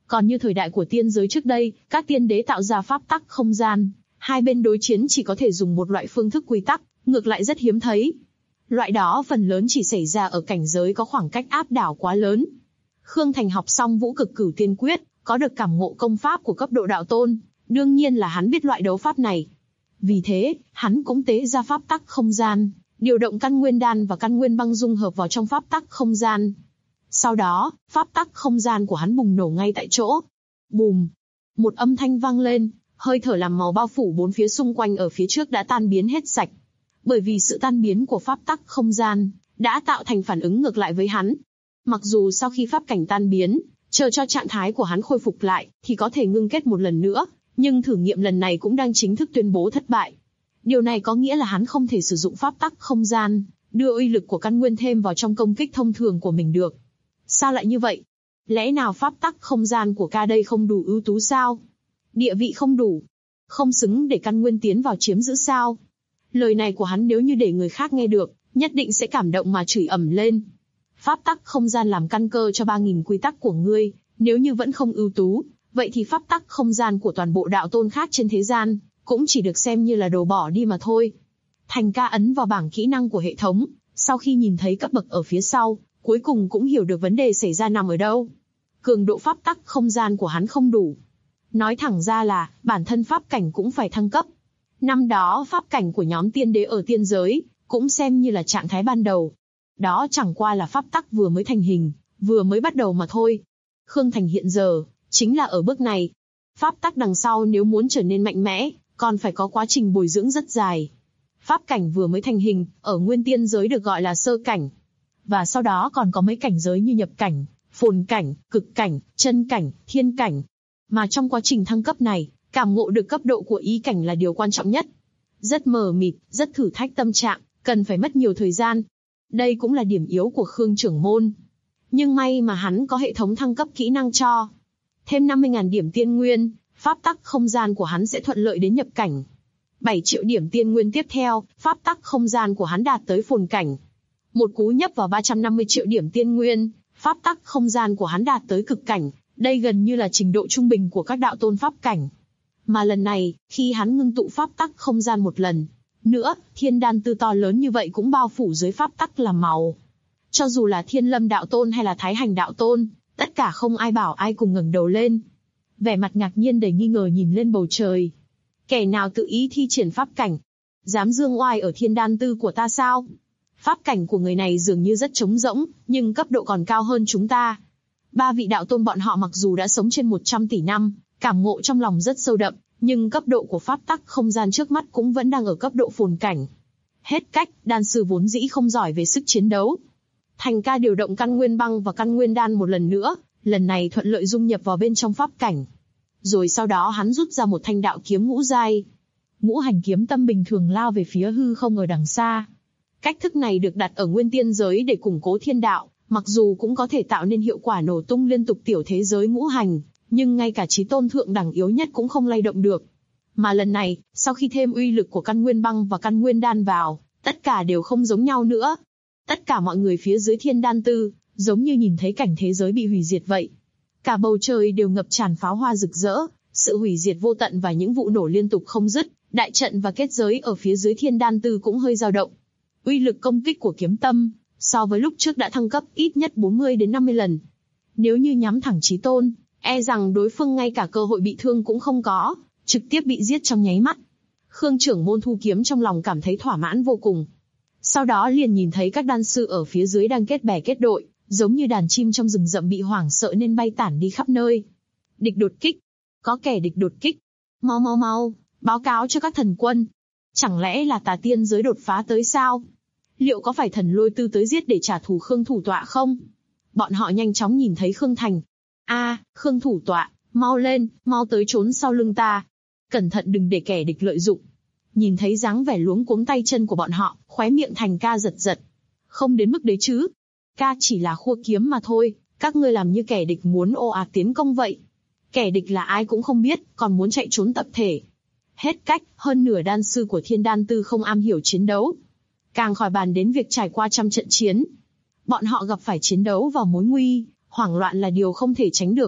Còn như thời đại của tiên giới trước đây, các tiên đế tạo ra pháp tắc không gian, hai bên đối chiến chỉ có thể dùng một loại phương thức quy tắc, ngược lại rất hiếm thấy. Loại đó phần lớn chỉ xảy ra ở cảnh giới có khoảng cách áp đảo quá lớn. Khương Thành học xong Vũ Cực Cửu Tiên Quyết, có được cảm ngộ công pháp của cấp độ đạo tôn, đương nhiên là hắn biết loại đấu pháp này. Vì thế, hắn cũng tế ra pháp tắc không gian, điều động căn nguyên đan và căn nguyên băng dung hợp vào trong pháp tắc không gian. Sau đó, pháp tắc không gian của hắn bùng nổ ngay tại chỗ. Bùm! Một âm thanh vang lên, hơi thở làm màu bao phủ bốn phía xung quanh ở phía trước đã tan biến hết sạch. Bởi vì sự tan biến của pháp tắc không gian, đã tạo thành phản ứng ngược lại với hắn. Mặc dù sau khi pháp cảnh tan biến, chờ cho trạng thái của hắn khôi phục lại, thì có thể ngưng kết một lần nữa, nhưng thử nghiệm lần này cũng đang chính thức tuyên bố thất bại. Điều này có nghĩa là hắn không thể sử dụng pháp tắc không gian, đưa uy lực của căn nguyên thêm vào trong công kích thông thường của mình được. Sao lại như vậy? Lẽ nào pháp tắc không gian của ca đây không đủ ưu tú sao? Địa vị không đủ, không xứng để căn nguyên tiến vào chiếm giữ sao? Lời này của hắn nếu như để người khác nghe được, nhất định sẽ cảm động mà chửi ầm lên. Pháp tắc không gian làm căn cơ cho 3.000 quy tắc của ngươi, nếu như vẫn không ưu tú, vậy thì pháp tắc không gian của toàn bộ đạo tôn khác trên thế gian, cũng chỉ được xem như là đồ bỏ đi mà thôi. Thành ca ấn vào bảng kỹ năng của hệ thống, sau khi nhìn thấy cấp bậc ở phía sau, cuối cùng cũng hiểu được vấn đề xảy ra nằm ở đâu. Cường độ pháp tắc không gian của hắn không đủ. Nói thẳng ra là, bản thân pháp cảnh cũng phải thăng cấp. Năm đó pháp cảnh của nhóm tiên đế ở tiên giới, cũng xem như là trạng thái ban đầu. Đó chẳng qua là pháp tắc vừa mới thành hình, vừa mới bắt đầu mà thôi. Khương Thành hiện giờ, chính là ở bước này. Pháp tắc đằng sau nếu muốn trở nên mạnh mẽ, còn phải có quá trình bồi dưỡng rất dài. Pháp cảnh vừa mới thành hình, ở nguyên tiên giới được gọi là sơ cảnh. Và sau đó còn có mấy cảnh giới như nhập cảnh, phồn cảnh, cực cảnh, chân cảnh, thiên cảnh. Mà trong quá trình thăng cấp này, cảm ngộ được cấp độ của ý cảnh là điều quan trọng nhất. Rất mờ mịt, rất thử thách tâm trạng, cần phải mất nhiều thời gian. Đây cũng là điểm yếu của Khương trưởng môn. Nhưng may mà hắn có hệ thống thăng cấp kỹ năng cho. Thêm 50.000 điểm tiên nguyên, pháp tắc không gian của hắn sẽ thuận lợi đến nhập cảnh. 7 triệu điểm tiên nguyên tiếp theo, pháp tắc không gian của hắn đạt tới phồn cảnh. Một cú nhấp vào 350 triệu điểm tiên nguyên, pháp tắc không gian của hắn đạt tới cực cảnh. Đây gần như là trình độ trung bình của các đạo tôn pháp cảnh. Mà lần này, khi hắn ngưng tụ pháp tắc không gian một lần nữa, thiên đan tư to lớn như vậy cũng bao phủ dưới pháp tắc làm màu. Cho dù là Thiên Lâm đạo tôn hay là Thái Hành đạo tôn, tất cả không ai bảo ai cùng ngẩng đầu lên. Vẻ mặt ngạc nhiên đầy nghi ngờ nhìn lên bầu trời. Kẻ nào tự ý thi triển pháp cảnh? Dám dương oai ở thiên đan tư của ta sao? Pháp cảnh của người này dường như rất trống rỗng, nhưng cấp độ còn cao hơn chúng ta. 3 vị đạo tôn bọn họ mặc dù đã sống trên 100 tỷ năm, cảm ngộ trong lòng rất sâu đậm, nhưng cấp độ của pháp tắc không gian trước mắt cũng vẫn đang ở cấp độ phồn cảnh. Hết cách, đan sư vốn dĩ không giỏi về sức chiến đấu. Thành ca điều động căn nguyên băng và căn nguyên đan một lần nữa, lần này thuận lợi dung nhập vào bên trong pháp cảnh. Rồi sau đó hắn rút ra một thanh đạo kiếm ngũ giai. Ngũ hành kiếm tâm bình thường lao về phía hư không ở đằng xa. Cách thức này được đặt ở nguyên tiên giới để củng cố thiên đạo, mặc dù cũng có thể tạo nên hiệu quả nổ tung liên tục tiểu thế giới ngũ hành, nhưng ngay cả chí tôn thượng đẳng yếu nhất cũng không lay động được. Mà lần này, sau khi thêm uy lực của căn nguyên băng và căn nguyên đan vào, tất cả đều không giống nhau nữa. Tất cả mọi người phía dưới thiên đan tư, giống như nhìn thấy cảnh thế giới bị hủy diệt vậy. Cả bầu trời đều ngập tràn pháo hoa rực rỡ, sự hủy diệt vô tận và những vụ nổ liên tục không dứt, đại trận và kết giới ở phía dưới thiên đan tư cũng hơi dao động. Uy lực công kích của kiếm tâm, so với lúc trước đã thăng cấp ít nhất 40 đến 50 lần. Nếu như nhắm thẳng chí tôn, e rằng đối phương ngay cả cơ hội bị thương cũng không có, trực tiếp bị giết trong nháy mắt. Khương trưởng môn thu kiếm trong lòng cảm thấy thỏa mãn vô cùng. Sau đó liền nhìn thấy các đan sư ở phía dưới đang kết bè kết đội, giống như đàn chim trong rừng rậm bị hoảng sợ nên bay tản đi khắp nơi. Địch đột kích. Có kẻ địch đột kích. Mau mau mau, báo cáo cho các thần quân. Chẳng lẽ là tà tiên giới đột phá tới sao? Liệu có phải thần lôi tư tới giết để trả thù Khương thủ tọa không? Bọn họ nhanh chóng nhìn thấy Khương Thành. Khương thủ tọa, mau lên, mau tới trốn sau lưng ta. Cẩn thận đừng để kẻ địch lợi dụng. Nhìn thấy dáng vẻ luống cuống tay chân của bọn họ, khóe miệng Thành ca giật giật. Không đến mức đấy chứ. Ca chỉ là khua kiếm mà thôi, các ngươi làm như kẻ địch muốn ồ ạt tiến công vậy. Kẻ địch là ai cũng không biết, còn muốn chạy trốn tập thể. Hết cách, hơn nửa đan sư của thiên đan tư không am hiểu chiến đấu. Càng khỏi bàn đến việc trải qua trăm trận chiến. Bọn họ gặp phải chiến đấu vào mối nguy, hoảng loạn là điều không thể tránh được.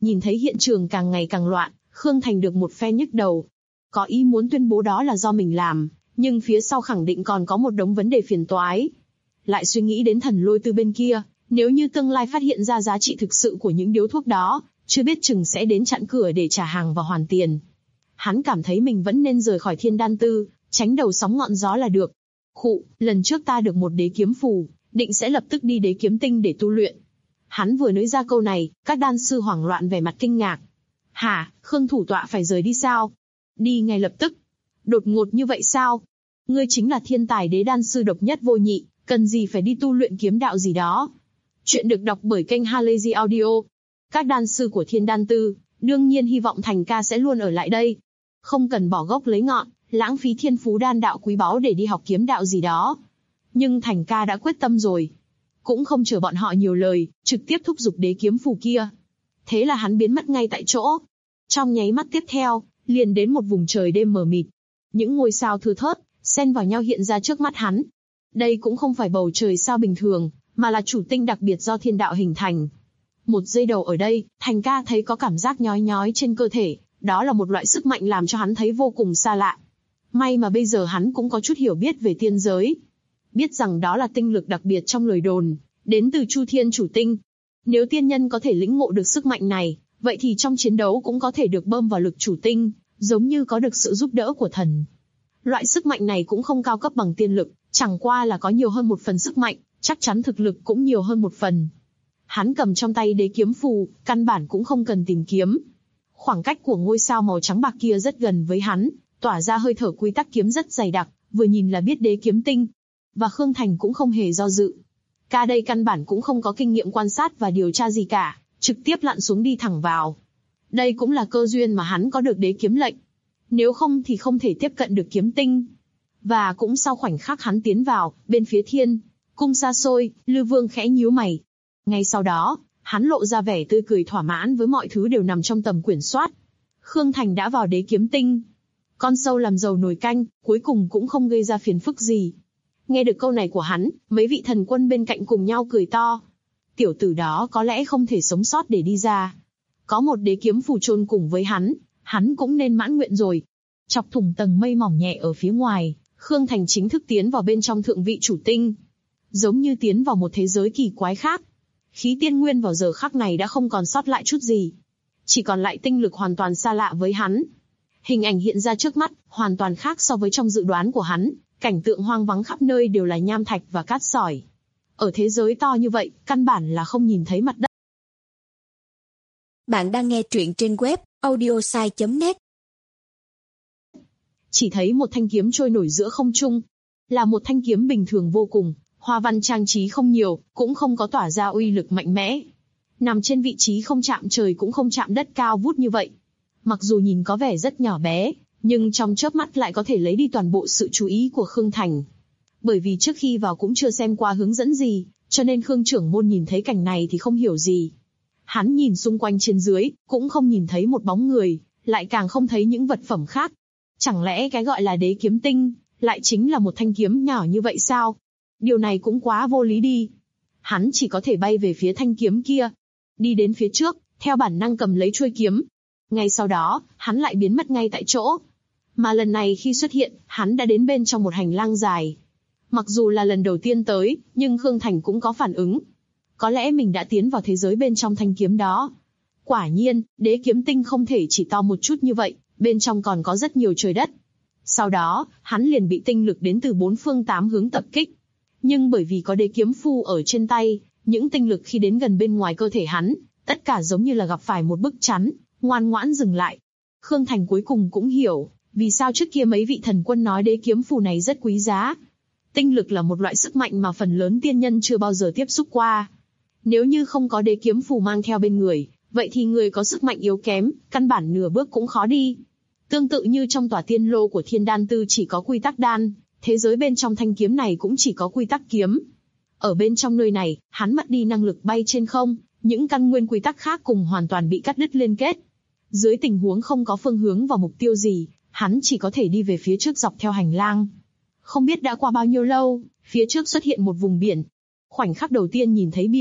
Nhìn thấy hiện trường càng ngày càng loạn, Khương Thành được một phe nhức đầu. Có ý muốn tuyên bố đó là do mình làm, nhưng phía sau khẳng định còn có một đống vấn đề phiền toái. Lại suy nghĩ đến Thần Lôi Tư bên kia, nếu như tương lai phát hiện ra giá trị thực sự của những điếu thuốc đó, chưa biết chừng sẽ đến chặn cửa để trả hàng và hoàn tiền. Hắn cảm thấy mình vẫn nên rời khỏi Thiên Đan Tư, tránh đầu sóng ngọn gió là được. Khụ, lần trước ta được một đế kiếm phù, định sẽ lập tức đi đế kiếm tinh để tu luyện. Hắn vừa nói ra câu này, các đan sư hoảng loạn vẻ mặt kinh ngạc. Hả, Khương thủ tọa phải rời đi sao? Đi ngay lập tức. Đột ngột như vậy sao? Ngươi chính là thiên tài đế đan sư độc nhất vô nhị, cần gì phải đi tu luyện kiếm đạo gì đó. Chuyện được đọc bởi kênh Halazy Audio. Các đan sư của Thiên Đan Tư, đương nhiên hy vọng Thành ca sẽ luôn ở lại đây. Không cần bỏ gốc lấy ngọn, lãng phí thiên phú đan đạo quý báu để đi học kiếm đạo gì đó. Nhưng Thành ca đã quyết tâm rồi. Cũng không chờ bọn họ nhiều lời, trực tiếp thúc giục đế kiếm phù kia. Thế là hắn biến mất ngay tại chỗ. Trong nháy mắt tiếp theo, liền đến một vùng trời đêm mờ mịt. Những ngôi sao thưa thớt, xen vào nhau hiện ra trước mắt hắn. Đây cũng không phải bầu trời sao bình thường, mà là chủ tinh đặc biệt do thiên đạo hình thành. Một giây đầu ở đây, Thành ca thấy có cảm giác nhói nhói trên cơ thể, đó là một loại sức mạnh làm cho hắn thấy vô cùng xa lạ. May mà bây giờ hắn cũng có chút hiểu biết về tiên giới. Biết rằng đó là tinh lực đặc biệt trong lời đồn, đến từ Chu Thiên chủ tinh. Nếu tiên nhân có thể lĩnh ngộ được sức mạnh này, vậy thì trong chiến đấu cũng có thể được bơm vào lực chủ tinh, giống như có được sự giúp đỡ của thần. Loại sức mạnh này cũng không cao cấp bằng tiên lực, chẳng qua là có nhiều hơn một phần sức mạnh, chắc chắn thực lực cũng nhiều hơn một phần. Hắn cầm trong tay đế kiếm phù, căn bản cũng không cần tìm kiếm. Khoảng cách của ngôi sao màu trắng bạc kia rất gần với hắn, tỏa ra hơi thở quy tắc kiếm rất dày đặc, vừa nhìn là biết đế kiếm tinh. Và Khương Thành cũng không hề do dự. Ca đây căn bản cũng không có kinh nghiệm quan sát và điều tra gì cả, trực tiếp lặn xuống đi thẳng vào. Đây cũng là cơ duyên mà hắn có được đế kiếm lệnh. Nếu không thì không thể tiếp cận được kiếm tinh. Và cũng sau khoảnh khắc hắn tiến vào, bên phía thiên cung xa xôi, Lư Vương khẽ nhíu mày. Ngay sau đó, hắn lộ ra vẻ tươi cười thỏa mãn với mọi thứ đều nằm trong tầm kiểm soát. Khương Thành đã vào đế kiếm tinh. Con sâu làm dầu nồi canh, cuối cùng cũng không gây ra phiền phức gì. Nghe được câu này của hắn, mấy vị thần quân bên cạnh cùng nhau cười to. Tiểu tử đó có lẽ không thể sống sót để đi ra. Có một đế kiếm phù chôn cùng với hắn cũng nên mãn nguyện rồi. Chọc thủng tầng mây mỏng nhẹ ở phía ngoài, Khương Thành chính thức tiến vào bên trong thượng vị chủ tinh. Giống như tiến vào một thế giới kỳ quái khác. Khí tiên nguyên vào giờ khắc này đã không còn sót lại chút gì. Chỉ còn lại tinh lực hoàn toàn xa lạ với hắn. Hình ảnh hiện ra trước mắt, hoàn toàn khác so với trong dự đoán của hắn. Cảnh tượng hoang vắng khắp nơi đều là nham thạch và cát sỏi. Ở thế giới to như vậy, căn bản là không nhìn thấy mặt đất. Bạn đang nghe truyện trên web audiosai.net. Chỉ thấy một thanh kiếm trôi nổi giữa không trung. Là một thanh kiếm bình thường vô cùng, hoa văn trang trí không nhiều, cũng không có tỏa ra uy lực mạnh mẽ. Nằm trên vị trí không chạm trời cũng không chạm đất cao vút như vậy. Mặc dù nhìn có vẻ rất nhỏ bé, nhưng trong chớp mắt lại có thể lấy đi toàn bộ sự chú ý của Khương Thành. Bởi vì trước khi vào cũng chưa xem qua hướng dẫn gì, cho nên Khương trưởng môn nhìn thấy cảnh này thì không hiểu gì. Hắn nhìn xung quanh trên dưới, cũng không nhìn thấy một bóng người, lại càng không thấy những vật phẩm khác. Chẳng lẽ cái gọi là đế kiếm tinh, lại chính là một thanh kiếm nhỏ như vậy sao? Điều này cũng quá vô lý đi. Hắn chỉ có thể bay về phía thanh kiếm kia. Đi đến phía trước, theo bản năng cầm lấy chuôi kiếm. Ngay sau đó, hắn lại biến mất ngay tại chỗ. Mà lần này khi xuất hiện, hắn đã đến bên trong một hành lang dài. Mặc dù là lần đầu tiên tới, nhưng Khương Thành cũng có phản ứng. Có lẽ mình đã tiến vào thế giới bên trong thanh kiếm đó. Quả nhiên, đế kiếm tinh không thể chỉ to một chút như vậy, bên trong còn có rất nhiều trời đất. Sau đó, hắn liền bị tinh lực đến từ 4 phương 8 hướng tập kích. Nhưng bởi vì có đế kiếm phù ở trên tay, những tinh lực khi đến gần bên ngoài cơ thể hắn, tất cả giống như là gặp phải một bức chắn, ngoan ngoãn dừng lại. Khương Thành cuối cùng cũng hiểu, vì sao trước kia mấy vị thần quân nói đế kiếm phù này rất quý giá. Tinh lực là một loại sức mạnh mà phần lớn tiên nhân chưa bao giờ tiếp xúc qua. Nếu như không có đế kiếm phù mang theo bên người, vậy thì người có sức mạnh yếu kém, căn bản nửa bước cũng khó đi. Tương tự như trong tòa tiên lô của Thiên Đan Tư chỉ có quy tắc đan, thế giới bên trong thanh kiếm này cũng chỉ có quy tắc kiếm. Ở bên trong nơi này, hắn mất đi năng lực bay trên không, những căn nguyên quy tắc khác cùng hoàn toàn bị cắt đứt liên kết. Dưới tình huống không có phương hướng và mục tiêu gì, hắn chỉ có thể đi về phía trước dọc theo hành lang. Không biết đã qua bao nhiêu lâu, phía trước xuất hiện một vùng biển. Khoảnh khắc đầu tiên nhìn thấy biển,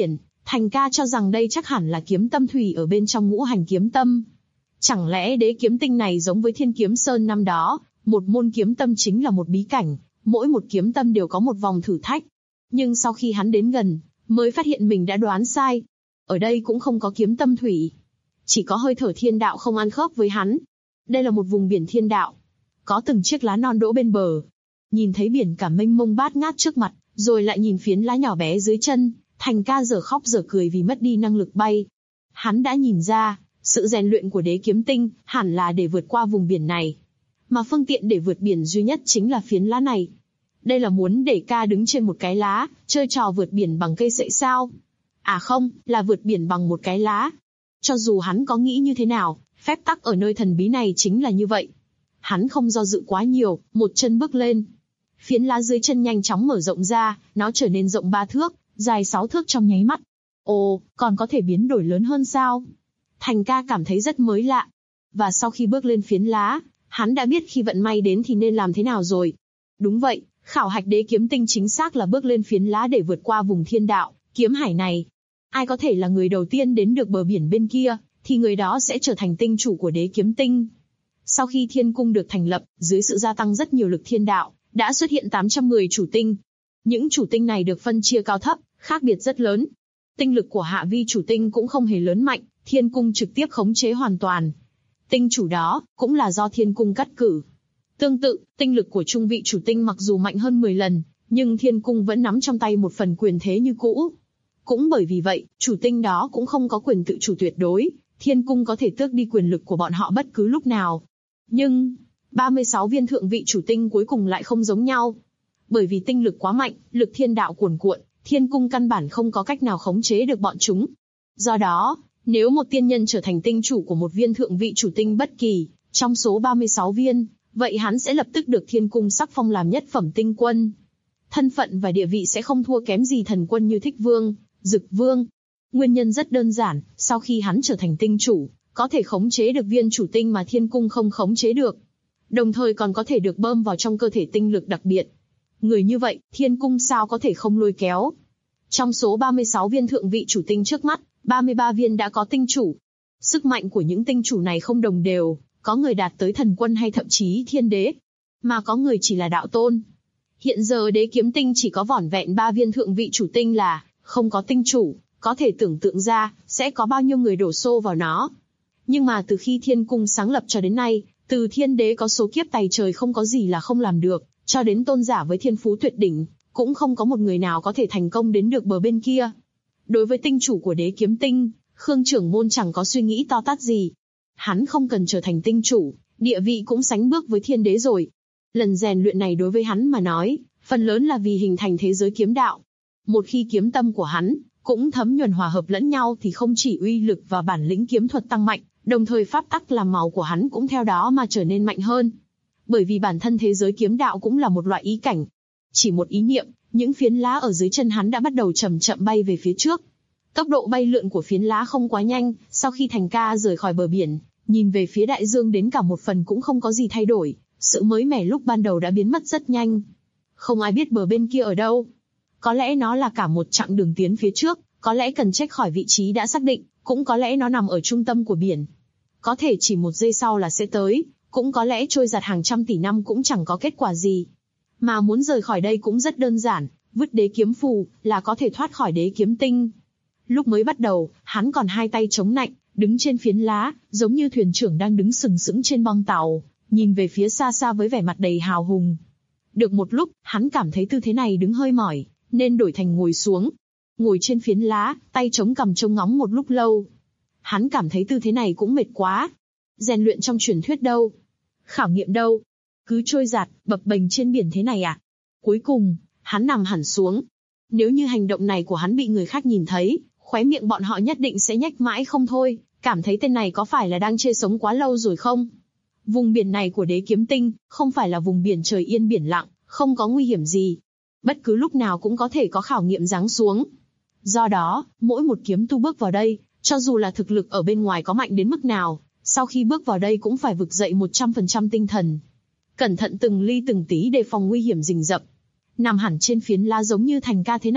Thành ca cho rằng đây chắc hẳn là kiếm tâm thủy ở bên trong ngũ hành kiếm tâm. Chẳng lẽ đế kiếm tinh này giống với Thiên Kiếm Sơn năm đó, một môn kiếm tâm chính là một bí cảnh, mỗi một kiếm tâm đều có một vòng thử thách. Nhưng sau khi hắn đến gần, mới phát hiện mình đã đoán sai. Ở đây cũng không có kiếm tâm thủy. Chỉ có hơi thở thiên đạo không ăn khớp với hắn. Đây là một vùng biển thiên đạo. Có từng chiếc lá non đỗ bên bờ. Nhìn thấy biển cả mênh mông bát ngát trước mặt, rồi lại nhìn phiến lá nhỏ bé dưới chân, Thành ca giờ khóc giờ cười vì mất đi năng lực bay. Hắn đã nhìn ra, sự rèn luyện của đế kiếm tinh hẳn là để vượt qua vùng biển này. Mà phương tiện để vượt biển duy nhất chính là phiến lá này. Đây là muốn để ca đứng trên một cái lá, chơi trò vượt biển bằng cây sậy sao? À không, là vượt biển bằng một cái lá. Cho dù hắn có nghĩ như thế nào, phép tắc ở nơi thần bí này chính là như vậy. Hắn không do dự quá nhiều, một chân bước lên. Phiến lá dưới chân nhanh chóng mở rộng ra, nó trở nên rộng 3 thước, dài 6 thước trong nháy mắt. Ồ, còn có thể biến đổi lớn hơn sao? Thành ca cảm thấy rất mới lạ. Và sau khi bước lên phiến lá, hắn đã biết khi vận may đến thì nên làm thế nào rồi. Đúng vậy, khảo hạch đế kiếm tinh chính xác là bước lên phiến lá để vượt qua vùng thiên đạo, kiếm hải này. Ai có thể là người đầu tiên đến được bờ biển bên kia, thì người đó sẽ trở thành tinh chủ của đế kiếm tinh. Sau khi thiên cung được thành lập, dưới sự gia tăng rất nhiều lực thiên đạo, đã xuất hiện 810 chủ tinh. Những chủ tinh này được phân chia cao thấp, khác biệt rất lớn. Tinh lực của hạ vi chủ tinh cũng không hề lớn mạnh, thiên cung trực tiếp khống chế hoàn toàn. Tinh chủ đó, cũng là do thiên cung cắt cử. Tương tự, tinh lực của trung vị chủ tinh mặc dù mạnh hơn 10 lần, nhưng thiên cung vẫn nắm trong tay một phần quyền thế như cũ. Cũng bởi vì vậy, chủ tinh đó cũng không có quyền tự chủ tuyệt đối, thiên cung có thể tước đi quyền lực của bọn họ bất cứ lúc nào. Nhưng, 36 viên thượng vị chủ tinh cuối cùng lại không giống nhau. Bởi vì tinh lực quá mạnh, lực thiên đạo cuồn cuộn, thiên cung căn bản không có cách nào khống chế được bọn chúng. Do đó, nếu một tiên nhân trở thành tinh chủ của một viên thượng vị chủ tinh bất kỳ, trong số 36 viên, vậy hắn sẽ lập tức được thiên cung sắc phong làm nhất phẩm tinh quân. Thân phận và địa vị sẽ không thua kém gì thần quân như Thích Vương, Dực Vương. Nguyên nhân rất đơn giản, sau khi hắn trở thành tinh chủ, có thể khống chế được viên chủ tinh mà thiên cung không khống chế được. Đồng thời còn có thể được bơm vào trong cơ thể tinh lực đặc biệt. Người như vậy, thiên cung sao có thể không lôi kéo. Trong số 36 viên thượng vị chủ tinh trước mắt, 33 viên đã có tinh chủ. Sức mạnh của những tinh chủ này không đồng đều, có người đạt tới thần quân hay thậm chí thiên đế, mà có người chỉ là đạo tôn. Hiện giờ đế kiếm tinh chỉ có vỏn vẹn 3 viên thượng vị chủ tinh là không có tinh chủ, có thể tưởng tượng ra sẽ có bao nhiêu người đổ xô vào nó. Nhưng mà từ khi thiên cung sáng lập cho đến nay, từ thiên đế có số kiếp tày trời không có gì là không làm được, cho đến tôn giả với thiên phú tuyệt đỉnh, cũng không có một người nào có thể thành công đến được bờ bên kia. Đối với tinh chủ của đế kiếm tinh, Khương trưởng môn chẳng có suy nghĩ to tát gì. Hắn không cần trở thành tinh chủ, địa vị cũng sánh bước với thiên đế rồi. Lần rèn luyện này đối với hắn mà nói, phần lớn là vì hình thành thế giới kiếm đạo. Một khi kiếm tâm của hắn cũng thấm nhuần hòa hợp lẫn nhau thì không chỉ uy lực và bản lĩnh kiếm thuật tăng mạnh, đồng thời pháp tắc làm màu của hắn cũng theo đó mà trở nên mạnh hơn. Bởi vì bản thân thế giới kiếm đạo cũng là một loại ý cảnh. Chỉ một ý niệm, những phiến lá ở dưới chân hắn đã bắt đầu chậm chậm bay về phía trước. Tốc độ bay lượn của phiến lá không quá nhanh, sau khi Thành ca rời khỏi bờ biển, nhìn về phía đại dương đến cả một phần cũng không có gì thay đổi, sự mới mẻ lúc ban đầu đã biến mất rất nhanh. Không ai biết bờ bên kia ở đâu. Có lẽ nó là cả một chặng đường tiến phía trước, có lẽ cần check khỏi vị trí đã xác định, cũng có lẽ nó nằm ở trung tâm của biển. Có thể chỉ một giây sau là sẽ tới, cũng có lẽ trôi giạt hàng trăm tỷ năm cũng chẳng có kết quả gì. Mà muốn rời khỏi đây cũng rất đơn giản, vứt đế kiếm phù là có thể thoát khỏi đế kiếm tinh. Lúc mới bắt đầu, hắn còn hai tay chống nạnh, đứng trên phiến lá, giống như thuyền trưởng đang đứng sừng sững trên bong tàu, nhìn về phía xa xa với vẻ mặt đầy hào hùng. Được một lúc, hắn cảm thấy tư thế này đứng hơi mỏi, nên đổi thành ngồi xuống. Ngồi trên phiến lá, tay chống cằm trông ngóng một lúc lâu. Hắn cảm thấy tư thế này cũng mệt quá. Rèn luyện trong truyền thuyết đâu? Khảo nghiệm đâu? Cứ trôi giạt, bập bềnh trên biển thế này à? Cuối cùng, hắn nằm hẳn xuống. Nếu như hành động này của hắn bị người khác nhìn thấy, khóe miệng bọn họ nhất định sẽ nhếch mãi không thôi, cảm thấy tên này có phải là đang chê sống quá lâu rồi không? Vùng biển này của đế kiếm tinh, không phải là vùng biển trời yên biển lặng, không có nguy hiểm gì. Bất cứ lúc nào cũng có thể có khảo nghiệm giáng xuống. Do đó, mỗi một kiếm tu bước vào đây, cho dù là thực lực ở bên ngoài có mạnh đến mức nào, sau khi bước vào đây cũng phải vực dậy 100% tinh thần. Cẩn thận từng ly từng tí đề phòng nguy hiểm rình rập. Nằm hẳn trên phiến lá giống như Thành ca thế này,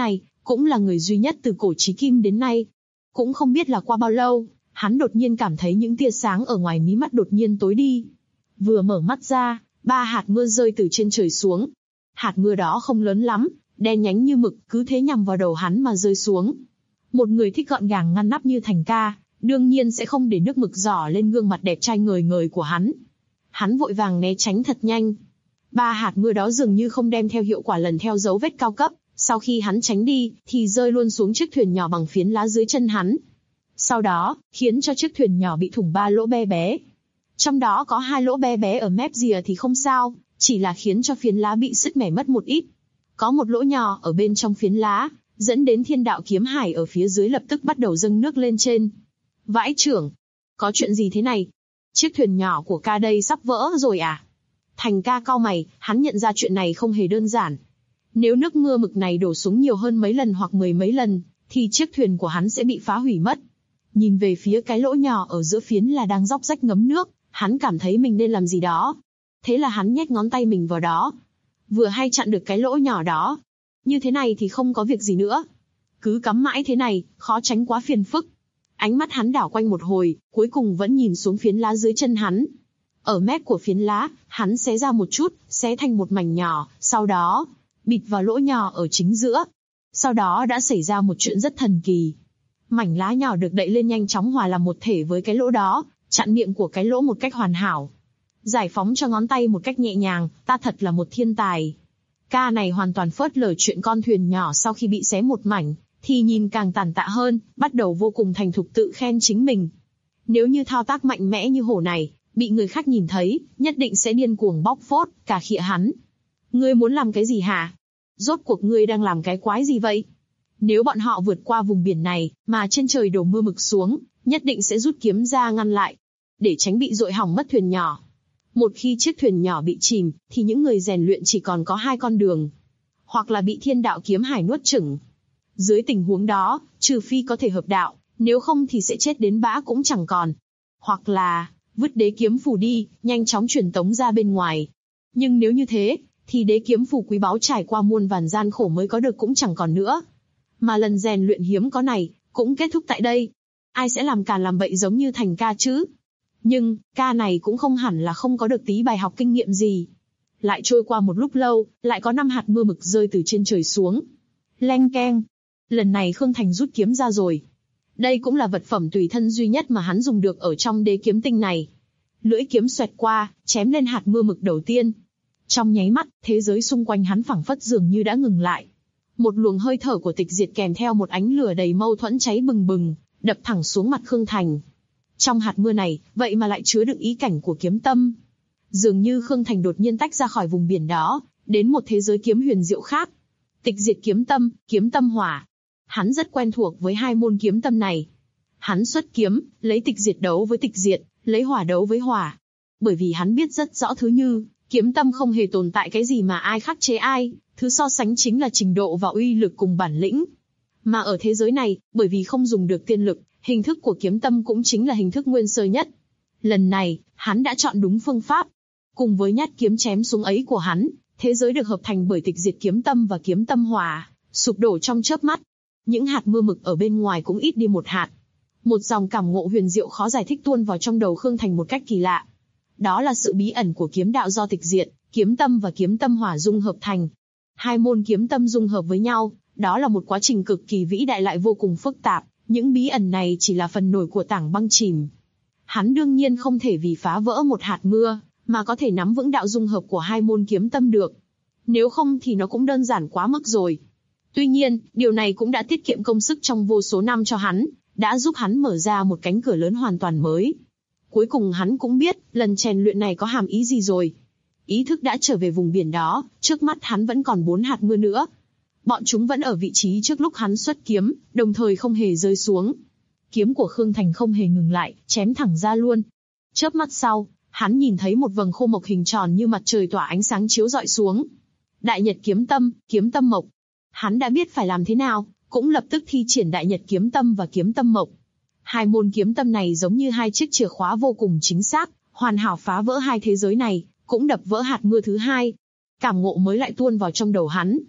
cũng là người duy nhất từ cổ chí kim đến nay. Cũng không biết là qua bao lâu, hắn đột nhiên cảm thấy những tia sáng ở ngoài mí mắt đột nhiên tối đi. Vừa mở mắt ra, 3 hạt mưa rơi từ trên trời xuống. Hạt mưa đó không lớn lắm, đen nhánh như mực, cứ thế nhằm vào đầu hắn mà rơi xuống. Một người thích gọn gàng ngăn nắp như Thành ca, đương nhiên sẽ không để nước mực rỏ lên gương mặt đẹp trai ngời ngời của hắn. Hắn vội vàng né tránh thật nhanh. 3 hạt mưa đó dường như không đem theo hiệu quả lần theo dấu vết cao cấp, sau khi hắn tránh đi, thì rơi luôn xuống chiếc thuyền nhỏ bằng phiến lá dưới chân hắn. Sau đó, khiến cho chiếc thuyền nhỏ bị thủng 3 lỗ be bé. Trong đó có 2 lỗ be bé ở mép rìa thì không sao, chỉ là khiến cho phiến lá bị sứt mẻ mất một ít. Có một lỗ nhỏ ở bên trong phiến lá, dẫn đến thiên đạo kiếm hải ở phía dưới lập tức bắt đầu dâng nước lên trên. Vãi chưởng! Có chuyện gì thế này? Chiếc thuyền nhỏ của ca đây sắp vỡ rồi à? Thành ca cau mày, hắn nhận ra chuyện này không hề đơn giản. Nếu nước mưa mực này đổ xuống nhiều hơn mấy lần hoặc 10 mấy lần, thì chiếc thuyền của hắn sẽ bị phá hủy mất. Nhìn về phía cái lỗ nhỏ ở giữa phiến là đang róc rách ngấm nước, hắn cảm thấy mình nên làm gì đó. Thế là hắn nhét ngón tay mình vào đó. Vừa hay chặn được cái lỗ nhỏ đó. Như thế này thì không có việc gì nữa. Cứ cắm mãi thế này, khó tránh quá phiền phức. Ánh mắt hắn đảo quanh một hồi, cuối cùng vẫn nhìn xuống phiến lá dưới chân hắn. Ở mép của phiến lá, hắn xé ra một chút, xé thành một mảnh nhỏ, sau đó bịt vào lỗ nhỏ ở chính giữa. Sau đó đã xảy ra một chuyện rất thần kỳ. Mảnh lá nhỏ được đậy lên nhanh chóng hòa làm một thể với cái lỗ đó, chặn miệng của cái lỗ một cách hoàn hảo. Giải phóng cho ngón tay một cách nhẹ nhàng, ta thật là một thiên tài. Ca này hoàn toàn phớt lờ chuyện con thuyền nhỏ sau khi bị xé một mảnh, thì nhìn càng tàn tạ hơn, bắt đầu vô cùng thành thục tự khen chính mình. Nếu như thao tác mạnh mẽ như hổ này, bị người khác nhìn thấy, nhất định sẽ điên cuồng bóc phốt, cà khịa hắn. Ngươi muốn làm cái gì hả? Rốt cuộc ngươi đang làm cái quái gì vậy? Nếu bọn họ vượt qua vùng biển này, mà trên trời đổ mưa mực xuống, nhất định sẽ rút kiếm ra ngăn lại, để tránh bị dội hỏng mất thuyền nhỏ. Một khi chiếc thuyền nhỏ bị chìm, thì những người rèn luyện chỉ còn có 2 con đường. Hoặc là bị thiên đạo kiếm hải nuốt chửng. Dưới tình huống đó, trừ phi có thể hợp đạo, nếu không thì sẽ chết đến bã cũng chẳng còn. Hoặc là vứt đế kiếm phù đi, nhanh chóng truyền tống ra bên ngoài. Nhưng nếu như thế, thì đế kiếm phù quý báu trải qua muôn vàn gian khổ mới có được cũng chẳng còn nữa. Mà lần rèn luyện hiếm có này, cũng kết thúc tại đây. Ai sẽ làm càn làm bậy giống như Thành ca chứ? Nhưng, ca này cũng không hẳn là không có được tí bài học kinh nghiệm gì. Lại trôi qua một lúc lâu, lại có 5 hạt mưa mực rơi từ trên trời xuống. Leng keng. Lần này Khương Thành rút kiếm ra rồi. Đây cũng là vật phẩm tùy thân duy nhất mà hắn dùng được ở trong đế kiếm tinh này. Lưỡi kiếm xoẹt qua, chém lên hạt mưa mực đầu tiên. Trong nháy mắt, thế giới xung quanh hắn phảng phất dường như đã ngừng lại. Một luồng hơi thở của tịch diệt kèm theo một ánh lửa đầy mâu thuẫn cháy bừng bừng, đập thẳng xuống mặt Khương Thành. Trong hạt mưa này, vậy mà lại chứa đựng ý cảnh của kiếm tâm. Dường như Khương Thành đột nhiên tách ra khỏi vùng biển đó, đến một thế giới kiếm huyền diệu khác. Tịch diệt kiếm tâm hỏa. Hắn rất quen thuộc với 2 môn kiếm tâm này. Hắn xuất kiếm, lấy tịch diệt đấu với tịch diệt, lấy hỏa đấu với hỏa. Bởi vì hắn biết rất rõ thứ như, kiếm tâm không hề tồn tại cái gì mà ai khắc chế ai, thứ so sánh chính là trình độ và uy lực cùng bản lĩnh. Mà ở thế giới này, bởi vì không dùng được tiên lực, hình thức của kiếm tâm cũng chính là hình thức nguyên sơ nhất. Lần này, hắn đã chọn đúng phương pháp. Cùng với nhát kiếm chém xuống ấy của hắn, thế giới được hợp thành bởi tịch diệt kiếm tâm và kiếm tâm hỏa, sụp đổ trong chớp mắt. Những hạt mưa mực ở bên ngoài cũng ít đi một hạt. Một dòng cảm ngộ huyền diệu khó giải thích tuôn vào trong đầu Khương Thành một cách kỳ lạ. Đó là sự bí ẩn của kiếm đạo do tịch diệt, kiếm tâm và kiếm tâm hỏa dung hợp thành. 2 môn kiếm tâm dung hợp với nhau, đó là một quá trình cực kỳ vĩ đại lại vô cùng phức tạp. Những bí ẩn này chỉ là phần nổi của tảng băng chìm. Hắn đương nhiên không thể vì phá vỡ một hạt mưa, mà có thể nắm vững đạo dung hợp của 2 môn kiếm tâm được. Nếu không thì nó cũng đơn giản quá mức rồi. Tuy nhiên, điều này cũng đã tiết kiệm công sức trong vô số năm cho hắn, đã giúp hắn mở ra một cánh cửa lớn hoàn toàn mới. Cuối cùng hắn cũng biết, lần rèn luyện này có hàm ý gì rồi. Ý thức đã trở về vùng biển đó, trước mắt hắn vẫn còn 4 hạt mưa nữa. Bọn chúng vẫn ở vị trí trước lúc hắn xuất kiếm, đồng thời không hề rơi xuống. Kiếm của Khương Thành không hề ngừng lại, chém thẳng ra luôn. Chớp mắt sau, hắn nhìn thấy một vầng khô mộc hình tròn như mặt trời tỏa ánh sáng chiếu rọi xuống. Đại Nhật kiếm tâm mộc. Hắn đã biết phải làm thế nào, cũng lập tức thi triển Đại Nhật kiếm tâm và kiếm tâm mộc. 2 môn kiếm tâm này giống như 2 chiếc chìa khóa vô cùng chính xác, hoàn hảo phá vỡ 2 thế giới này, cũng đập vỡ hạt mưa thứ 2. Cảm ngộ mới lại tuôn vào trong đầu hắn.